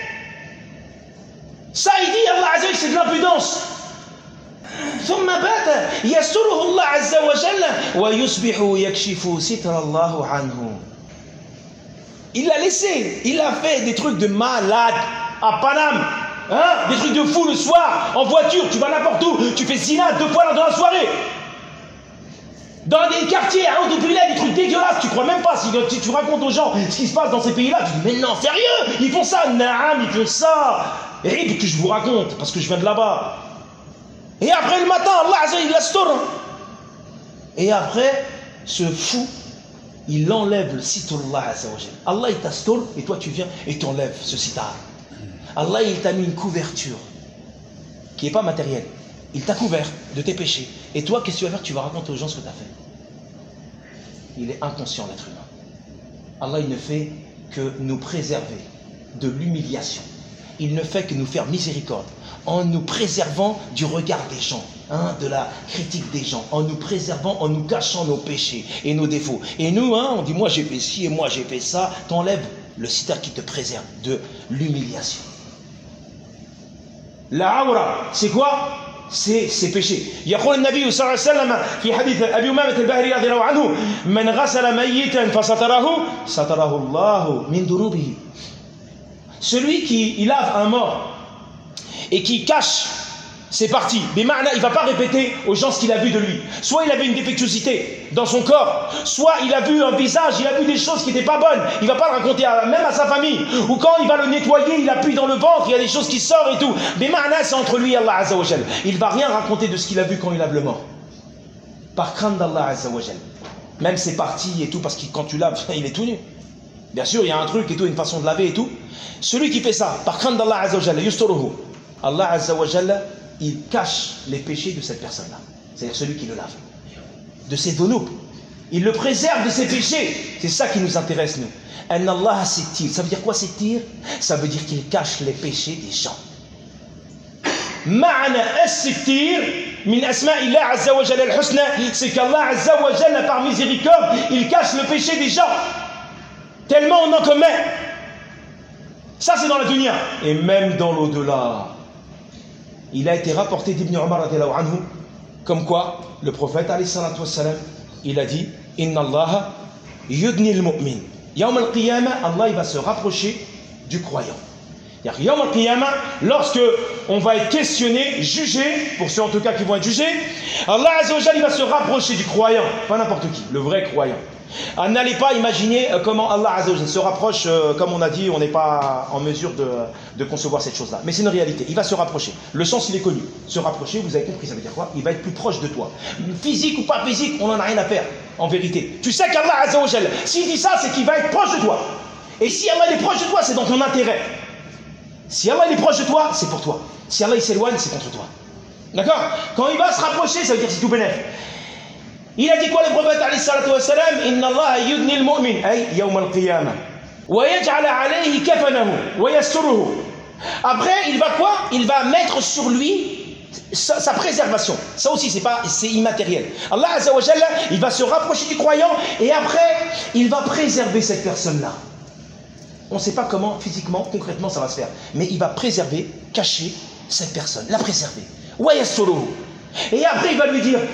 Ça, il dit, Allah Azza wa Jalla, c'est de l'impudence. ثم بات يستره الله عز وجل ويصبح يكشف ستر الله عنه. Il l'a laissé, il a fait des trucs de malade à Paname, hein? Des trucs de fou le soir, en voiture, tu vas n'importe où, tu fais zina deux fois dans la soirée. Dans des quartiers, hein, depuis là, des trucs dégueulasses, tu crois même pas, si tu, tu racontes aux gens ce qui se passe dans ces pays-là, tu dis, mais non, sérieux, ils font ça, naam, ils font ça. Et que je vous raconte, parce que je viens de là-bas. Et après le matin, Allah Azza il l'astour. Et après, ce fou, il enlève le sitrullah Azza wa Jalla. Allah il t'astour, et toi tu viens et t'enlèves ce sitar. Allah il t'a mis une couverture, qui n'est pas matérielle. Il t'a couvert de tes péchés. Et toi, qu'est-ce que tu vas faire? Tu vas raconter aux gens ce que tu as fait. Il est inconscient, l'être humain. Allah, il ne fait que nous préserver de l'humiliation. Il ne fait que nous faire miséricorde en nous préservant du regard des gens, hein, de la critique des gens, en nous préservant, en nous cachant nos péchés et nos défauts. Et nous, hein, on dit, moi j'ai fait ci et moi j'ai fait ça. T'enlèves le sitar qui te préserve de l'humiliation. La aura, c'est quoi? C'est ses péchés. يقول النبي صلى الله عليه وسلم في حديث أبي أمامة الباهلي رضي الله عنه من غسل ميتا فستره ستره الله من ذنوبه. Celui qui il lave un mort et qui cache ses parties, il ne va pas répéter aux gens ce qu'il a vu de lui. Soit il avait une défectuosité dans son corps, soit il a vu un visage, il a vu des choses qui n'étaient pas bonnes. Il ne va pas le raconter à, même à sa famille. Ou quand il va le nettoyer, il appuie dans le ventre, il y a des choses qui sortent et tout. Mais c'est entre lui et Allah Azza wa Jal. Il ne va rien raconter de ce qu'il a vu quand il lave le mort. Par crainte d'Allah Azza wa Jal. Même ses parties et tout, parce que quand tu laves, il est tout nu. Bien sûr, il y a un truc et tout, une façon de laver et tout. Celui qui fait ça, par crainte d'Allah Azza wa Jal, yusturuhu. Allah Azza wa Jal, il cache les péchés de cette personne-là. C'est-à-dire celui qui le lave. De ses dhunub. Il le préserve de ses péchés. C'est ça qui nous intéresse, nous. An Allah sittir. Ça veut dire quoi, sittir? Ça veut dire qu'il cache les péchés des gens. Ma'ana as-sittir min asma'illah azza wa jalla al-husna, c'est qu'Allah azza wa jalla, par miséricorde, il cache le péché des gens. Tellement on en commet. Ça, c'est dans la dunya. Et même dans l'au-delà. Il a été rapporté d'Ibn Umar radiallahu anhu, comme quoi le prophète alayhi salatu wassalam, il a dit, Inna Allah yudni al-mu'min. Yawm al-qiyamah, Allah il va se rapprocher du croyant. Yawm al-qiyamah, lorsque on va être questionné, jugé, pour ceux en tout cas qui vont être jugés, Allah azza wa jalla il va se rapprocher du croyant, pas n'importe qui, le vrai croyant. N'allez pas imaginer comment Allah azza wa jalla se rapproche, euh, comme on a dit, on n'est pas en mesure de, de concevoir cette chose-là. Mais c'est une réalité, il va se rapprocher. Le sens il est connu. Se rapprocher, vous avez compris, ça veut dire quoi? Il va être plus proche de toi. Physique ou pas physique, on n'en a rien à faire, en vérité. Tu sais qu'Allah azza wa jalla, s'il dit ça, c'est qu'il va être proche de toi. Et si Allah est proche de toi, c'est dans ton intérêt. Si Allah il est proche de toi, c'est pour toi. Si Allah il s'éloigne, c'est contre toi. D'accord? Quand il va se rapprocher, ça veut dire que c'est tout bénéf. Il a dit quoi le prophète alayhi salatu wa salam? Inna Allah yudni al-mu'min ay yawm al-qiyamah wa yaj'al alayhi kafanahu wa yasturuhu. Après, il va quoi? Il va mettre sur lui sa, sa préservation. Ça aussi, c'est pas, c'est immatériel. Allah Azza wa Jalla, il va se rapprocher du croyant et après, il va préserver cette personne-là. On ne sait pas comment, physiquement, concrètement, ça va se faire. Mais il va préserver, cacher cette personne, la préserver. Et après, il va lui dire,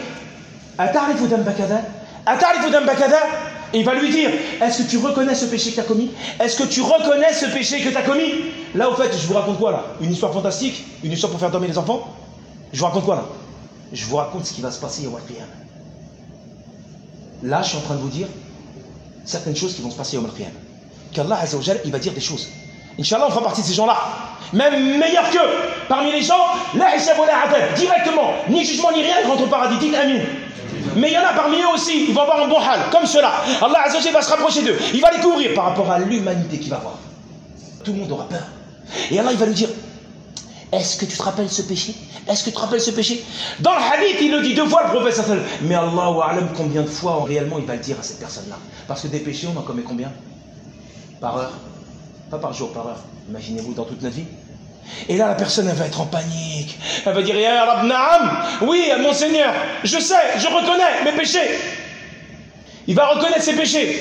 et il va lui dire, est-ce que tu reconnais ce péché que tu as commis? Est-ce que tu reconnais ce péché que tu as commis? Là, au fait, je vous raconte quoi, là? Une histoire fantastique? Une histoire pour faire dormir les enfants? Je vous raconte quoi, là? Je vous raconte ce qui va se passer au Qiyam. Là, je suis en train de vous dire certaines choses qui vont se passer au Qiyam. Qu'Allah Azza wa Jalla, il va dire des choses. Inch'Allah, on fera partie de ces gens-là. Même meilleurs qu'eux. Parmi les gens, la hisab wa la adab, directement. Ni jugement, ni rien, ils rentrent au paradis. Dites amin. Mais il y en a parmi eux aussi, ils vont avoir un bon hal, comme cela. Allah Azza wa Jalla va se rapprocher d'eux. Il va les couvrir par rapport à l'humanité qu'il va avoir. Tout le monde aura peur. Et Allah, il va lui dire, est-ce que tu te rappelles ce péché? Est-ce que tu te rappelles ce péché? Dans le hadith, il le dit deux fois, le prophète sallallahu alayhi wa sallam. Mais Allahu a'lam combien de fois, réellement, il va le dire à cette personne-là. Parce que des péchés, on en commet combien? Par heure? Pas par jour, par heure. Imaginez-vous dans toute notre vie. Et là, la personne, elle va être en panique. Elle va dire, Ya Rab Na'am, oui, mon Seigneur, je sais, je reconnais mes péchés. Il va reconnaître ses péchés.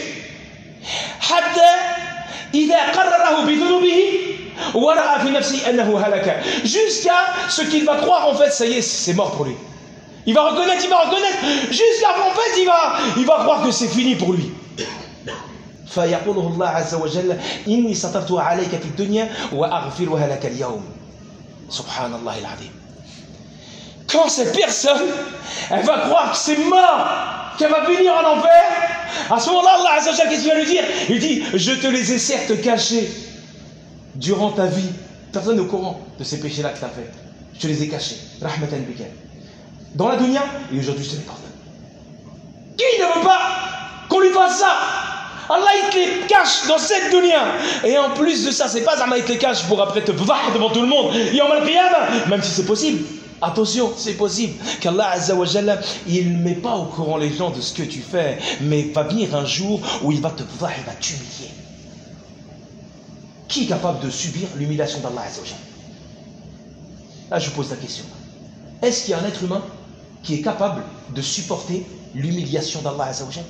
Jusqu'à ce qu'il va croire, en fait, ça y est, c'est mort pour lui. Il va reconnaître, il va reconnaître, jusqu'à en fait, il va, il va croire que c'est fini pour lui. فيقول الله عز وجل إني سترتها عليك في الدنيا وأغفرها لك اليوم سبحان الله العظيم. Quand cette personne, elle va croire que c'est mort, qu'elle va finir en enfer, à ce moment-là, Allah Azza wa Jalla, qu'est-ce qu'il va lui dire? Il dit, je te les ai certes cachés durant ta vie. Personne n'est au courant de ces péchés-là que tu as fait. Je te les ai cachés. Rahmatan bika. Dans la dunya, et aujourd'hui je te les pardonne. Qui ne veut pas qu'on lui fasse ça? Allah il te les cache dans cette dunya. Et en plus de ça, c'est pas Allah il te les cache pour après te voir devant tout le monde. Yawm al-Qiyamah, même si c'est possible. Attention, c'est possible qu'Allah Azza wa Jalla, il ne met pas au courant les gens de ce que tu fais, mais va venir un jour où il va te voir, il va t'humilier. Qui est capable de subir l'humiliation d'Allah Azza wa Jalla? Là, je vous pose la question. Est-ce qu'il y a un être humain qui est capable de supporter l'humiliation d'Allah Azza wa Jalla?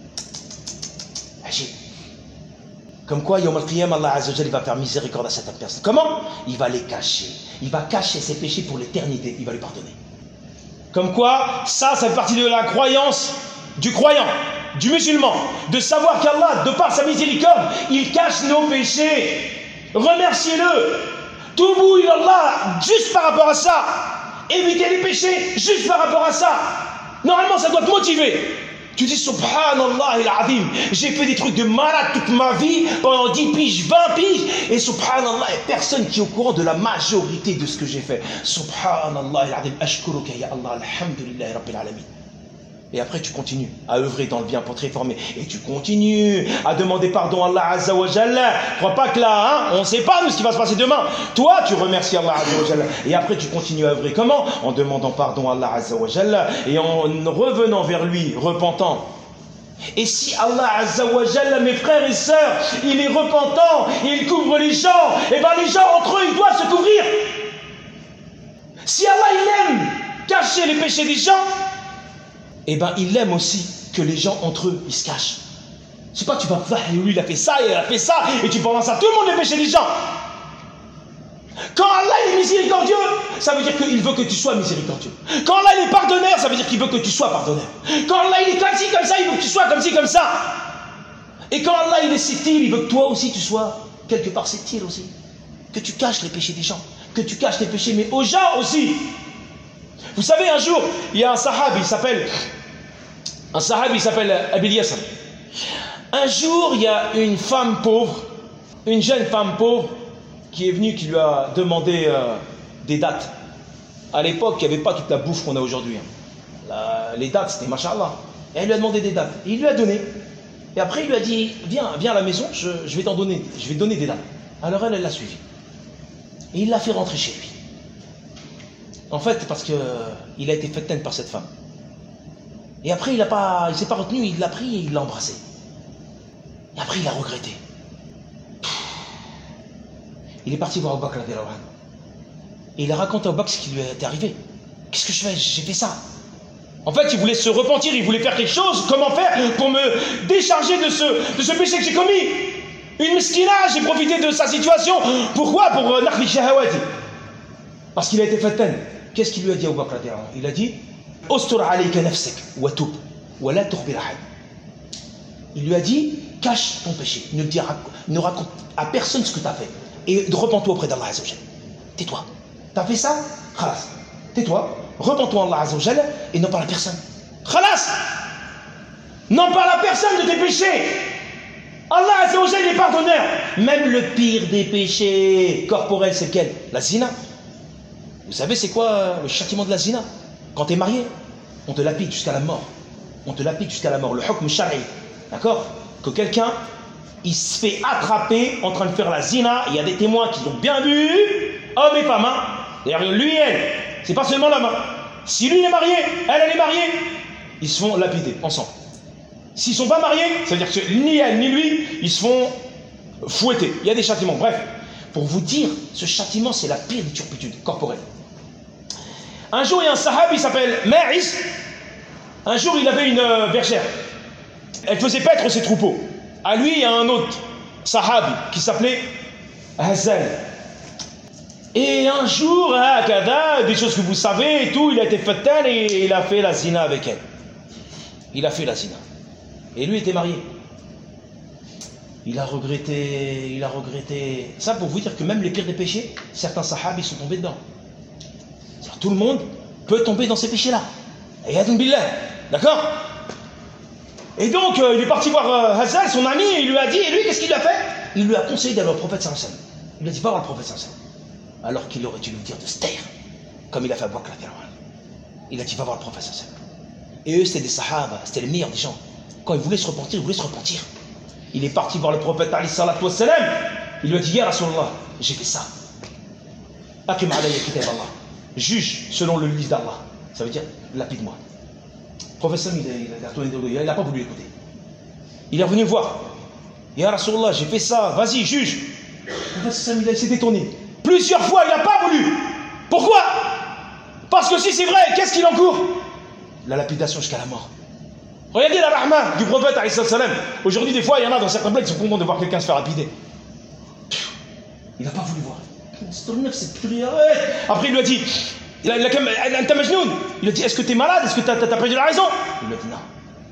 Comme quoi, Yawm al-Qiyam, Allah Azza wa Jalla va faire miséricorde à cette personne. Comment? Il va les cacher. Il va cacher ses péchés pour l'éternité. Il va lui pardonner. Comme quoi, ça, ça fait partie de la croyance du croyant, du musulman, de savoir qu'Allah, de par sa miséricorde, il cache nos péchés. Remerciez-le. Toubou ilallah, juste par rapport à ça. Évitez les péchés, juste par rapport à ça. Normalement, ça doit te motiver. Tu dis subhanallah al-azim, j'ai fait des trucs de malade toute ma vie, pendant dix piges, vingt piges, et subhanallah, il n'y a personne qui est au courant de la majorité de ce que j'ai fait. Subhanallah al-azim, ashkuruka ya Allah, alhamdulillah rabbil alamin. Et après tu continues à œuvrer dans le bien pour te réformer. Et tu continues à demander pardon à Allah Azza wa Jalla. Crois pas que là, hein, on ne sait pas nous ce qui va se passer demain. Toi, tu remercies Allah Azza wa Jalla. Et après tu continues à œuvrer. Comment? En demandant pardon à Allah Azza wa Jalla. Et en revenant vers lui, repentant. Et si Allah Azza wa Jalla, mes frères et sœurs, il est repentant et il couvre les gens, et bien les gens entre eux, ils doivent se couvrir. Si Allah il aime cacher les péchés des gens, eh bien, il aime aussi que les gens entre eux, ils se cachent. C'est pas tu vas voir, lui il a fait ça, et il a fait ça, et tu penses à tout le monde les péchés des gens. Quand Allah est miséricordieux, ça veut dire qu'il veut que tu sois miséricordieux. Quand Allah il est pardonneur, ça veut dire qu'il veut que tu sois pardonneur. Quand Allah il est comme ci, comme ça, il veut que tu sois comme ci, comme ça. Et quand Allah il est sittir, il veut que toi aussi tu sois quelque part sittir aussi. Que tu caches les péchés des gens. Que tu caches les péchés, mais aux gens aussi. Vous savez, un jour, il y a un sahabi, il s'appelle un sahabi, il s'appelle Abil Yasr. Un jour, il y a une femme pauvre, une jeune femme pauvre, qui est venue, qui lui a demandé euh, des dates. À l'époque, il n'y avait pas toute la bouffe qu'on a aujourd'hui. La, les dates, c'était machallah. Et elle lui a demandé des dates. Et il lui a donné. Et après, il lui a dit, viens, viens à la maison, je, je vais t'en donner, je vais te donner des dates. Alors elle, elle l'a suivi. Et il l'a fait rentrer chez lui. En fait, parce qu'il a été fatan par cette femme. Et après, il ne s'est pas retenu, il l'a pris et il l'a embrassé. Et après, il a regretté. Il est parti voir Abu Bakr radhiyallahu anhu. Et il a raconté à Abu Bakr ce qui lui était arrivé. Qu'est-ce que je fais? J'ai fait ça. En fait, il voulait se repentir, il voulait faire quelque chose. Comment faire pour me décharger de ce, de ce péché que j'ai commis? Une miskina, j'ai profité de sa situation. Pourquoi? Pour Nakhli Shahawati. Parce qu'il a été fatan. Qu'est-ce qu'il lui a dit à Abu Bakr radhiyallahu anhu? Il a dit Ostur alayka nafsak wa tub wa la tukhbir ahad. Il lui a dit cache ton péché, ne, dis, ne raconte à personne ce que tu as fait. Et repens-toi auprès d'Allah Azza wa Jal. Tais-toi. Tu as fait ça? Khalas. Tais-toi. Repens-toi à Allah Azza wa Jal et n'en parle à personne. Khalas. N'en parle à personne de tes péchés. Allah Azza wa Jal est pardonneur. Même le pire des péchés corporels, c'est lequel? La zina. Vous savez c'est quoi le châtiment de la zina? Quand tu es marié, on te lapide jusqu'à la mort. On te lapide jusqu'à la mort. Le hukm shari. D'accord? Que quelqu'un, il se fait attraper en train de faire la zina. Il y a des témoins qui l'ont bien vu, hommes et femmes. Hein. D'ailleurs, lui et elle, c'est pas seulement l'homme. Si lui est marié, elle, elle est mariée, ils se font lapider ensemble. S'ils ne sont pas mariés, ça veut dire que ni elle ni lui, ils se font fouetter. Il y a des châtiments. Bref, pour vous dire, ce châtiment, c'est la pire des turpitudes corporelles. Un jour, il y a un sahabi, il s'appelle Ma'iz. Un jour, il avait une euh, bergère. Elle faisait paître ses troupeaux. À lui, il y a un autre sahabi qui s'appelait Hazal. Et un jour, hein, Kada, des choses que vous savez et tout, il a été fatan et il a fait la zina avec elle. Il a fait la zina. Et lui était marié. Il a regretté, il a regretté. Ça pour vous dire que même les pires des péchés, certains sahabis sont tombés dedans. Tout le monde peut tomber dans ces péchés-là. Et Yadun Billah. D'accord? Et donc, euh, il est parti voir euh, Hazal, son ami, et il lui a dit, et lui, qu'est-ce qu'il lui a fait? Il lui a conseillé d'aller au prophète sallallahu alayhi wa sallam. Il lui a dit, va voir le prophète sallallahu alayhi wa sallam. Alors qu'il aurait dû lui dire de se taire, comme il a fait à Abu Bakr. Il a dit, va voir le prophète sallallahu alayhi wa sallam. Et eux, c'était des sahaba, c'était les meilleurs des gens. Quand ils voulaient se repentir, ils voulaient se repentir. Il est parti voir le prophète alayhi salatu wa sallam. Il lui a dit, ya Rasulallah, j'ai fait ça. Aqim alayya kitab Allah. Juge selon le livre d'Allah. Ça veut dire, lapide-moi. Le professeur, il n'a pas voulu écouter. Il est revenu voir. Ya Rasulallah, j'ai fait ça, vas-y, juge. Le professeur, il s'est détourné. Plusieurs fois, il n'a pas voulu. Pourquoi? Parce que si c'est vrai, qu'est-ce qu'il encourt? La lapidation jusqu'à la mort. Regardez la rahma du prophète alayhi salam. Aujourd'hui, des fois, il y en a dans certains blagues qui sont contents de voir quelqu'un se faire lapider. Il n'a pas voulu voir. Après il lui a dit, il a, il a, il a, il a dit, est-ce que tu es malade? Est-ce que tu as, as perdu la raison? Il lui a dit non.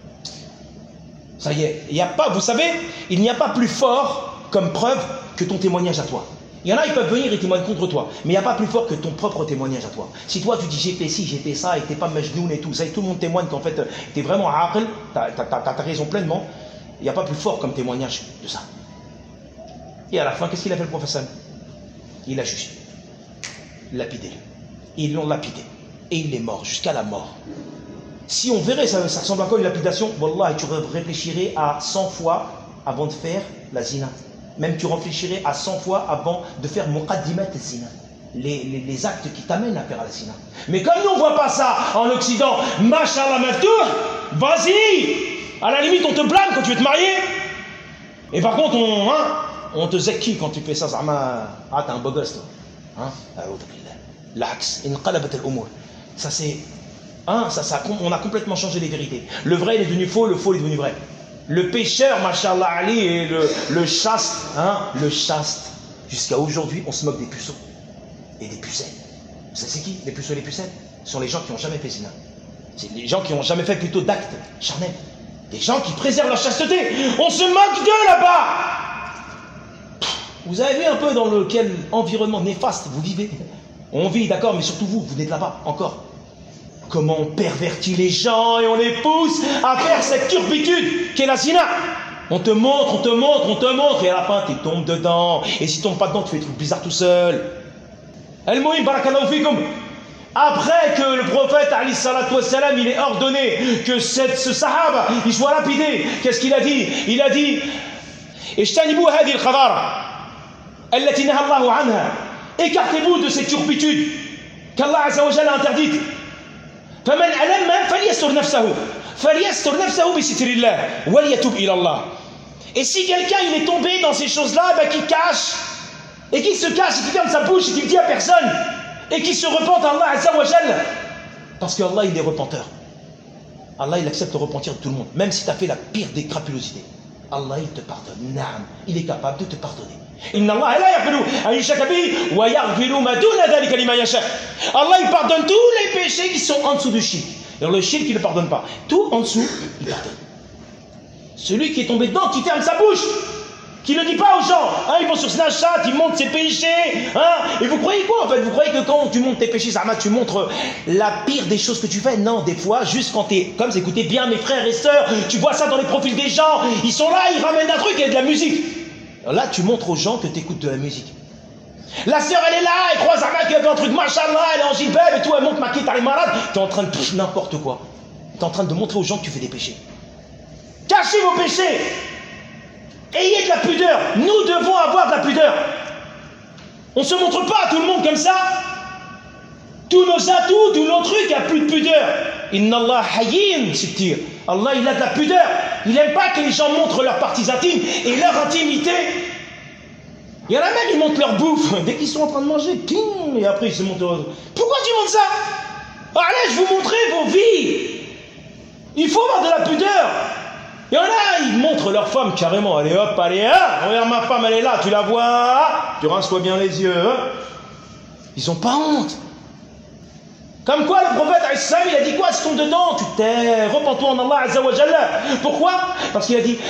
Ça y est, il n'y a pas, vous savez, il n'y a pas plus fort comme preuve que ton témoignage à toi. Il y en a, ils peuvent venir et témoigner contre toi, mais il n'y a pas plus fort que ton propre témoignage à toi. Si toi tu dis j'ai fait ci, j'ai fait ça, et tu n'es pas majnoun et tout, ça, et tout le monde témoigne qu'en fait tu es vraiment aql, tu as raison pleinement, il n'y a pas plus fort comme témoignage de ça. Et à la fin, qu'est-ce qu'il a fait le professeur? Il a jugé, lapidé. Ils l'ont lapidé. Et il est mort, jusqu'à la mort. Si on verrait, ça, ça ressemble à quoi une lapidation? Wallah, tu réfléchirais à cent fois avant de faire la zina. Même tu réfléchirais à cent fois avant de faire muqaddimat zina. Les, les, les actes qui t'amènent à faire la zina. Mais comme nous on ne voit pas ça en Occident, mashallah maftour, vas-y. À la limite, on te blâme quand tu veux te marier. Et par contre, on... Hein, on te zeki quand tu fais ça, Zama. Ah, t'es un beau gosse, toi. Hein? L'axe. Ça, c'est. Hein, ça, ça, on a complètement changé les vérités. Le vrai, il est devenu faux, le faux, il est devenu vrai. Le pécheur, mashallah Ali, et le, le chaste, hein, le chaste. Jusqu'à aujourd'hui, on se moque des puceaux et des pucelles. Vous savez, c'est qui, les puceaux et les pucelles? Ce sont les gens qui n'ont jamais fait zina. C'est les gens qui n'ont jamais fait plutôt d'actes charnels. Des gens qui préservent leur chasteté. On se moque d'eux là-bas. Vous avez vu un peu dans lequel environnement néfaste vous vivez? On vit, d'accord, mais surtout vous, vous n'êtes là-bas encore. Comment on pervertit les gens et on les pousse à faire cette turpitude qu'est la zina. On te montre, on te montre, on te montre, et à la fin, tu tombes dedans. Et si tu tombes pas dedans, tu fais des trucs bizarres tout seul. Al-Muhim, barakallahu fikum. Après que le prophète, alayhi salatu wassalam, il est ordonné que cette, ce sahaba, il soit lapidé, qu'est-ce qu'il a dit? Il a dit, Ijtanibu hadi al-khadara, allati naha Allahu anha, Écartez-vous de cette turpitude qu'Allah Azza wa Jalla a interdite. فمن ألم فليستر نفسه فليستر نفسه بستر الله وليتوب إلى الله. Et si quelqu'un il est tombé dans ces choses-là, ben, qui cache, et qui se cache, et qui ferme sa bouche, et qui ne dit à personne, et qui se repente à Allah Azza wa Jalla, parce que Allah il est repenteur. Allah il accepte le repentir de tout le monde, même si tu as fait la pire des crapulosités. Allah il te pardonne. Naam, il est capable de te pardonner. Inna Allah la yaghfiru an yushraka bihi wa yaghfiru ma duna dhalika liman yasha. Allah il pardonne tous les péchés qui sont en dessous du shirk. Alors le shirk il ne pardonne pas. Tout en dessous, il pardonne. Celui qui est tombé dedans, qui ferme sa bouche, qui ne dit pas aux gens, hein, ils vont sur Snapchat, ils montrent ses péchés, hein, et vous croyez quoi en fait? Vous croyez que quand tu montres tes péchés, Zahma, tu montres la pire des choses que tu fais? Non, des fois, juste quand tu es, comme vous écoutez bien mes frères et sœurs, tu vois ça dans les profils des gens, ils sont là, ils ramènent un truc et de la musique. Alors là, tu montres aux gens que tu écoutes de la musique. La sœur, elle est là, elle croit Zahma qu'il y avait un truc, machallah, elle est en gilbab et tout, elle monte maquille, t'es malade, tu es en train de toucher n'importe quoi. Tu es en train de montrer aux gens que tu fais des péchés. Cachez vos péchés. Ayez de la pudeur. Nous devons avoir de la pudeur. On ne se montre pas à tout le monde comme ça. Tous nos atouts, tous nos trucs, il n'y a plus de pudeur. Inna Allah hayyin, c'est-à-dire, Allah il a de la pudeur. Il n'aime pas que les gens montrent leurs parties intimes et leur intimité. Il y en a même, ils montrent leur bouffe. Dès qu'ils sont en train de manger, ping, et après ils se montrent. Pourquoi tu montres ça? Allez, je vous montrer vos vies. Il faut avoir de la pudeur. Il y en a, ils montrent leur femme carrément. Allez hop, allez, hein, regarde ma femme, elle est là, tu la vois, tu rince-toi bien les yeux. Hein. Ils n'ont pas honte. Comme quoi le prophète il a dit quoi? Si tu tombes dedans, tu t'es, repens-toi en Allah Azza wa Jalla. Pourquoi? Parce qu'il a dit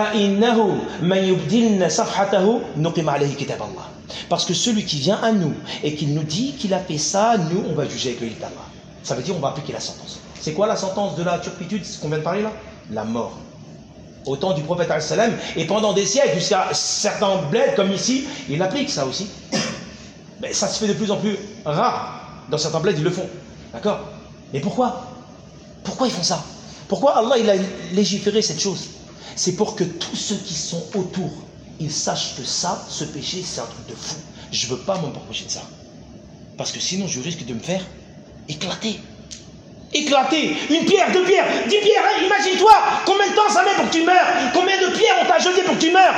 parce que celui qui vient à nous et qui nous dit qu'il a fait ça, nous on va juger avec le livre d'Allah. Ça veut dire on va appliquer la sentence. C'est quoi la sentence de la turpitude? C'est ce qu'on vient de parler là? La mort. Au temps du prophète et pendant des siècles, jusqu'à certains bleds comme ici, ils appliquent ça aussi. Mais ça se fait de plus en plus rare. Dans certains bleds, ils le font. D'accord? Mais pourquoi? Pourquoi ils font ça? Pourquoi Allah il a légiféré cette chose? C'est pour que tous ceux qui sont autour, ils sachent que ça, ce péché, c'est un truc de fou. Je ne veux pas m'approcher de ça. Parce que sinon, je risque de me faire éclater. Éclater, une pierre, deux pierres, dix pierres, hein, imagine-toi combien de temps ça met pour que tu meurs, combien de pierres on t'a jeté pour que tu meurs.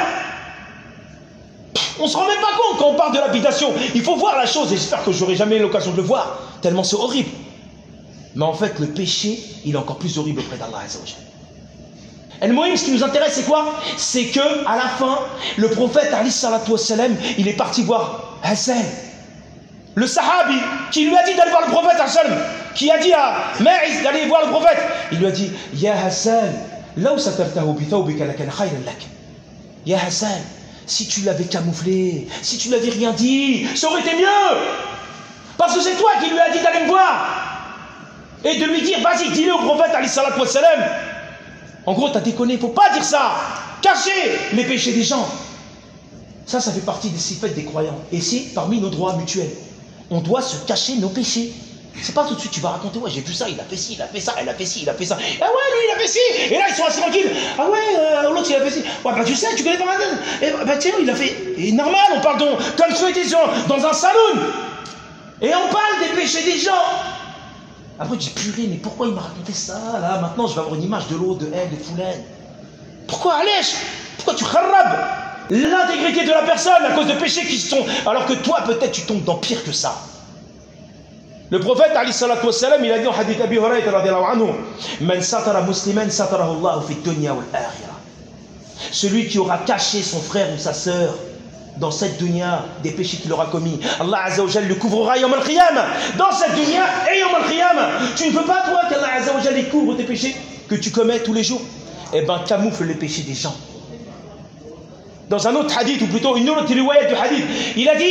On ne se rend même pas compte quand on parle de l'habitation. Il faut voir la chose et j'espère que j'aurai jamais l'occasion de le voir, tellement c'est horrible. Mais en fait, le péché, il est encore plus horrible auprès d'Allah Azza wa Jalla. Et le moyen, ce qui nous intéresse, c'est quoi? C'est que à la fin, le prophète, alayhi salatu wassalam, il est parti voir Hassan, le sahabi, qui lui a dit d'aller voir le prophète, qui a dit à Maïs d'aller voir le prophète. Il lui a dit, Ya Hassan, law satartahu bi thawbika lakana khayran lak. Ya Hassan, si tu l'avais camouflé, si tu l'avais rien dit, ça aurait été mieux. Parce que c'est toi qui lui as dit d'aller me voir. Et de lui dire, vas-y, dis-le au prophète, alayhi salatu wassalam. En gros, t'as déconné, il ne faut pas dire ça. Cacher les péchés des gens. Ça, ça fait partie des sifat des croyants. Et c'est parmi nos droits mutuels. On doit se cacher nos péchés. C'est pas tout de suite tu vas raconter, ouais j'ai vu ça, il a fait ci, il a fait ça, elle a fait ci, il a fait ça. Ah ouais, lui il a fait ci. Et là ils sont assez tranquilles. Ah ouais, euh, l'autre il a fait ci. Ouais bah tu sais, tu connais pas mal. Et bah tiens, il a fait. Et normal, on parle donc, comme si on était dans un salon. Et on parle des péchés des gens. Après tu dis purée, mais pourquoi il m'a raconté ça là? Maintenant je vais avoir une image de l'autre, de elle, de Foulaine. Pourquoi Alèche? Pourquoi tu kharrabes l'intégrité de la personne à cause de péchés qui sont. Alors que toi peut-être tu tombes dans pire que ça. Le prophète alayhi salatu wassalam, il a dit en hadith Abi Hurayrata radiyallahu anhu, Man satara musliman satarahu Allah fi dunya wal akhirah. Celui qui aura caché son frère ou sa sœur dans cette dunya des péchés qu'il aura commis, Allah azza wa jalla le couvrira yawm al-qiyamah. Dans cette dunya et yawm al-qiyamah. Tu ne peux pas toi qu'Allah azza wa jalla couvre tes péchés que tu commets tous les jours. Eh ben camoufle les péchés des gens. Dans un autre hadith, ou plutôt une autre riwayat du hadith, il a dit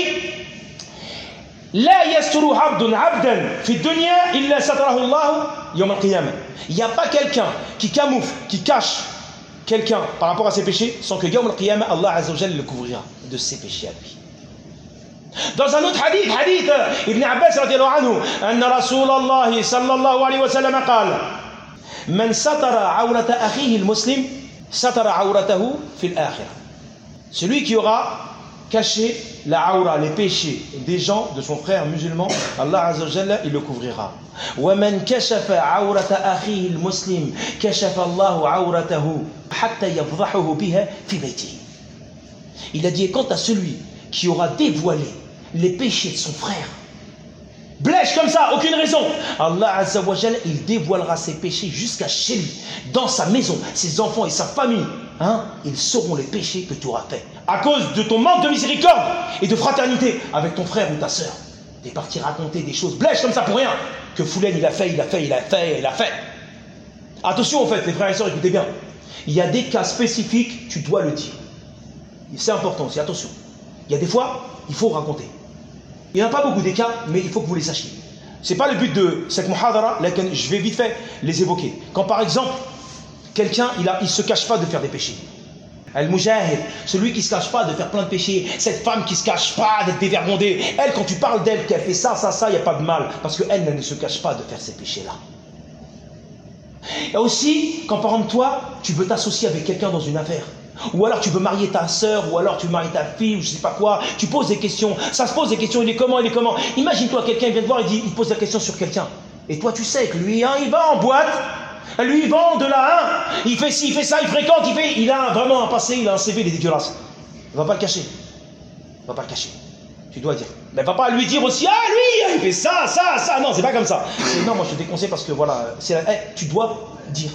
La yasturu abdun abdan fi dunya illa satarahu Allah yawm al-qiyamah. Il n'y a pas quelqu'un qui camoufle, qui cache quelqu'un par rapport à ses péchés sans que yawm al-qiyamah Allah azza wa jalla le couvrira de ses péchés à lui. Dans un autre hadith, hadith Ibn Abbas radiyallahu anhu, anna Rasulallah sallallahu alayhi wa sallam qala Man satara awrata akhihi al-muslim satara awratahu fi al-akhirah. Celui qui aura cacher la aura, les péchés des gens, de son frère musulman, Allah Azza wa Jalla, il le couvrira. وَمَنْ كَشَفَ عَوْرَةَ أَخِيهِ الْمُسْلِمِ كَشَفَ اللَّهُ عَوْرَتَهُ حَتَّى يَفْضَحُهُ بِهَا فِي بَيْتِهِ. Il a dit, quant à celui qui aura dévoilé les péchés de son frère, blèche comme ça, aucune raison, Allah Azza wa Jalla, il dévoilera ses péchés jusqu'à chez lui, dans sa maison, ses enfants et sa famille. Hein, ils sauront les péchés que tu auras faits à cause de ton manque de miséricorde et de fraternité avec ton frère ou ta soeur. Tu es parti raconter des choses blèches comme ça pour rien, que Foulen il a fait, il a fait, il a fait, il a fait. Attention en fait, les frères et sœurs, écoutez bien. Il y a des cas spécifiques, tu dois le dire. C'est important aussi, attention. Il y a des fois, il faut raconter. Il n'y en a pas beaucoup des cas, mais il faut que vous les sachiez. Ce n'est pas le but de cette muhadara, laquelle je vais vite fait les évoquer. Quand par exemple, quelqu'un, il ne il se cache pas de faire des péchés. Al-Mujahid, celui qui ne se cache pas de faire plein de péchés. Cette femme qui ne se cache pas d'être dévergondée. Elle, quand tu parles d'elle, qu'elle fait ça, ça, ça, il n'y a pas de mal. Parce qu'elle, elle ne se cache pas de faire ces péchés-là. Et aussi, quand par exemple toi, tu veux t'associer avec quelqu'un dans une affaire. Ou alors tu veux marier ta soeur, ou alors tu veux marier ta fille, ou je sais pas quoi. Tu poses des questions. Ça se pose des questions. Il est comment, il est comment. Imagine-toi, quelqu'un vient te voir et dit, il pose la question sur quelqu'un. Et toi, tu sais que lui, hein, il va en boîte. Lui, il vend de la hein, il fait ci, il fait ça, il fréquente, il fait. Il a vraiment un passé, il a un C V, il est dégueulasse. Il ne va pas le cacher. Il ne va pas le cacher. Tu dois dire. Mais il ne va pas lui dire aussi, ah lui, il fait ça, ça, ça. Non, c'est pas comme ça. Non, moi je te déconseille parce que voilà, c'est la... hey, tu dois dire.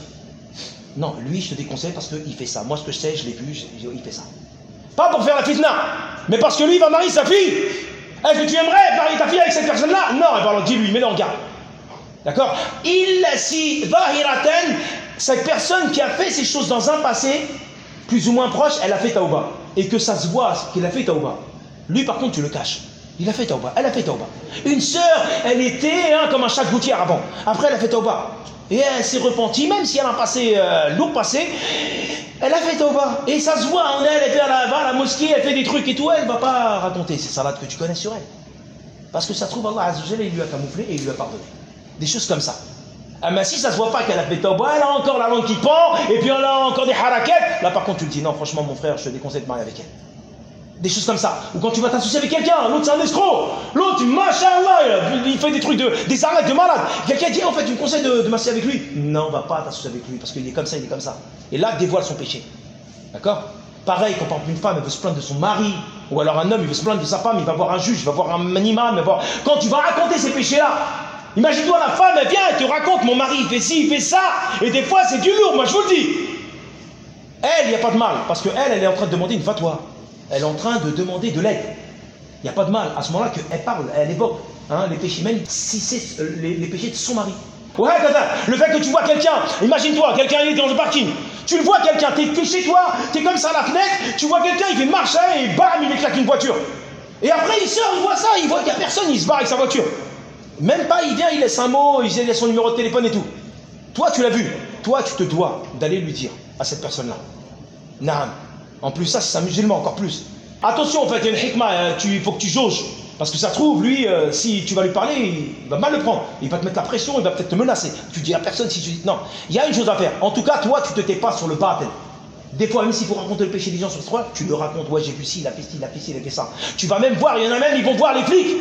Non, lui, je te déconseille parce qu'il fait ça. Moi, ce que je sais, je l'ai vu, je... il fait ça. Pas pour faire la fitna, mais parce que lui, il va marier sa fille. Est-ce que tu aimerais marier ta fille avec cette personne-là? Non, alors dis-lui, mets-le en garde. D'accord? Il si zahiratan, cette personne qui a fait ces choses dans un passé plus ou moins proche, elle a fait taouba. Et que ça se voit qu'il a fait taouba. Lui, par contre, tu le caches. Il a fait taouba, elle a fait taouba. Une sœur, elle était hein, comme un chat de gouttière avant. Après, elle a fait taouba. Et elle s'est repentie, même si elle a un passé, euh, lourd passé, elle a fait taouba. Et ça se voit en elle, elle fait à la, va à la mosquée, elle fait des trucs et tout, elle ne va pas raconter ces salades que tu connais sur elle. Parce que ça se trouve, Allah Azza wa Jalla, il lui a camouflé et il lui a pardonné. Des choses comme ça. Ah mais si ça se voit pas qu'elle a fait taouba, elle a encore la langue qui pend, et puis elle a encore des harakettes. Là par contre tu te dis, non franchement mon frère, je te déconseille de marier avec elle. Des choses comme ça. Ou quand tu vas t'associer avec quelqu'un, l'autre c'est un escroc, l'autre, machallah, il fait des trucs de, des arnaques de malade. Quelqu'un dit, en fait tu me conseilles de, de m'associer avec lui. Non, on va pas t'associer avec lui, parce qu'il est comme ça, il est comme ça. Et là, dévoile son péché. D'accord? Pareil, quand par exemple une femme, elle veut se plaindre de son mari, ou alors un homme, il veut se plaindre de sa femme, il va voir un juge, il va voir un imam, il va voir... Quand tu vas raconter ces péchés-là, imagine-toi la femme, elle vient, elle te raconte, mon mari il fait ci, il fait ça, et des fois c'est du lourd, moi je vous le dis. Elle, il n'y a pas de mal, parce qu'elle, elle est en train de demander une fatwa. Elle est en train de demander de l'aide. Il n'y a pas de mal, à ce moment-là, qu'elle parle, elle évoque hein, les péchés, même si c'est euh, les, les péchés de son mari. Ouais, le fait que tu vois quelqu'un, imagine-toi, quelqu'un est dans le parking, tu le vois quelqu'un, t'es es chez toi, t'es comme ça à la fenêtre, tu vois quelqu'un, il fait marche hein, et bam, il éclate une voiture. Et après il sort, il voit ça, il voit qu'il n'y a personne, il se barre avec sa voiture. Même pas, il vient, il laisse un mot, il laisse son numéro de téléphone et tout. Toi, tu l'as vu. Toi, tu te dois d'aller lui dire à cette personne-là. Naam. En plus, ça, c'est un musulman, encore plus. Attention, en fait, il y a une hikmah, il faut que tu jauges. Parce que ça se trouve, lui, euh, si tu vas lui parler, il va mal le prendre. Il va te mettre la pression, il va peut-être te menacer. Tu dis à personne si tu dis. Non, il y a une chose à faire. En tout cas, toi, tu te tais pas sur le batel. Des fois, même s'il faut raconter le péché des gens sur ce point, tu le racontes. Ouais, j'ai vu ci, il a fait ci, il a fait ci, il a fait ça. Tu vas même voir, il y en a même, ils vont voir les flics.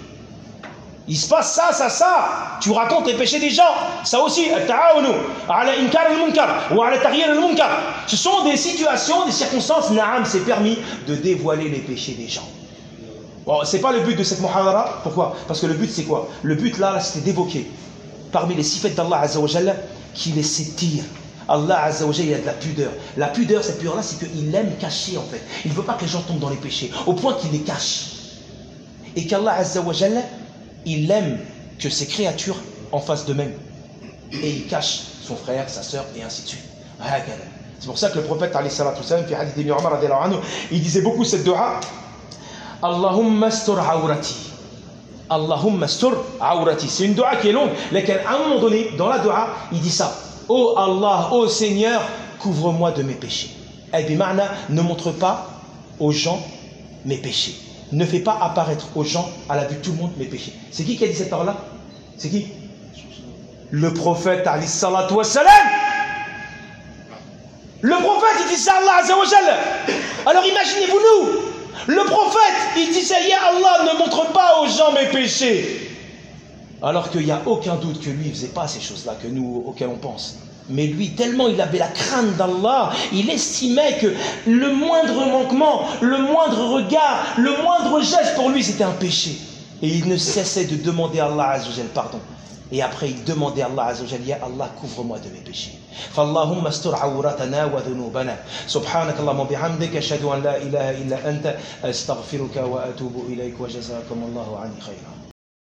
Il se passe ça, ça, ça. Tu racontes les péchés des gens. Ça aussi, ce sont des situations, des circonstances. Naam, c'est permis de dévoiler les péchés des gens. Bon, c'est pas le but de cette muhadara. Pourquoi? Parce que le but, c'est quoi? Le but là, là c'était d'évoquer parmi les sifat d'Allah Azza wa Jalla qu'il est sétir. Allah Azza wa Jalla, il a de la pudeur. La pudeur, cette pudeur là, c'est qu'il aime cacher en fait. Il ne veut pas que les gens tombent dans les péchés, au point qu'il les cache. Et qu'Allah Azza wa Jalla, il aime que ses créatures en fassent de même. Et il cache son frère, sa sœur, et ainsi de suite. C'est pour ça que le prophète, il disait beaucoup cette dua. Allahumma astur awrati. Allahumma astur awrati. C'est une dua qui est longue, laquelle à un moment donné, dans la dua, il dit ça. Oh Allah, oh Seigneur, couvre-moi de mes péchés. Et bima'na, ne montre pas aux gens mes péchés. Ne fais pas apparaître aux gens à la vue de tout le monde mes péchés. C'est qui qui a dit cette parole-là? C'est qui? Le prophète alayhi salatu wa salam. Le prophète il dit ça à Allah Azza wa Jalla. Alors imaginez-vous nous, Le prophète, il disait, Ya Allah, ne montre pas aux gens mes péchés. Alors qu'il n'y a aucun doute que lui, il ne faisait pas ces choses-là, que nous, auxquelles on pense. Mais lui, tellement il avait la crainte d'Allah, il estimait que le moindre manquement, le moindre regard, le moindre geste pour lui, c'était un péché. Et il ne cessait de demander à Allah Azzawajal pardon. Et après, il demandait à Allah Azzawajal, Ya Allah, couvre-moi de mes péchés. Fallahumma astur awratana wa dhunubana. Subhanakallahumma bihamdika, ashhadu an la ilaha illa anta, astaghfiruka wa atubu ilayk wa jazakum Allahu ani khayra.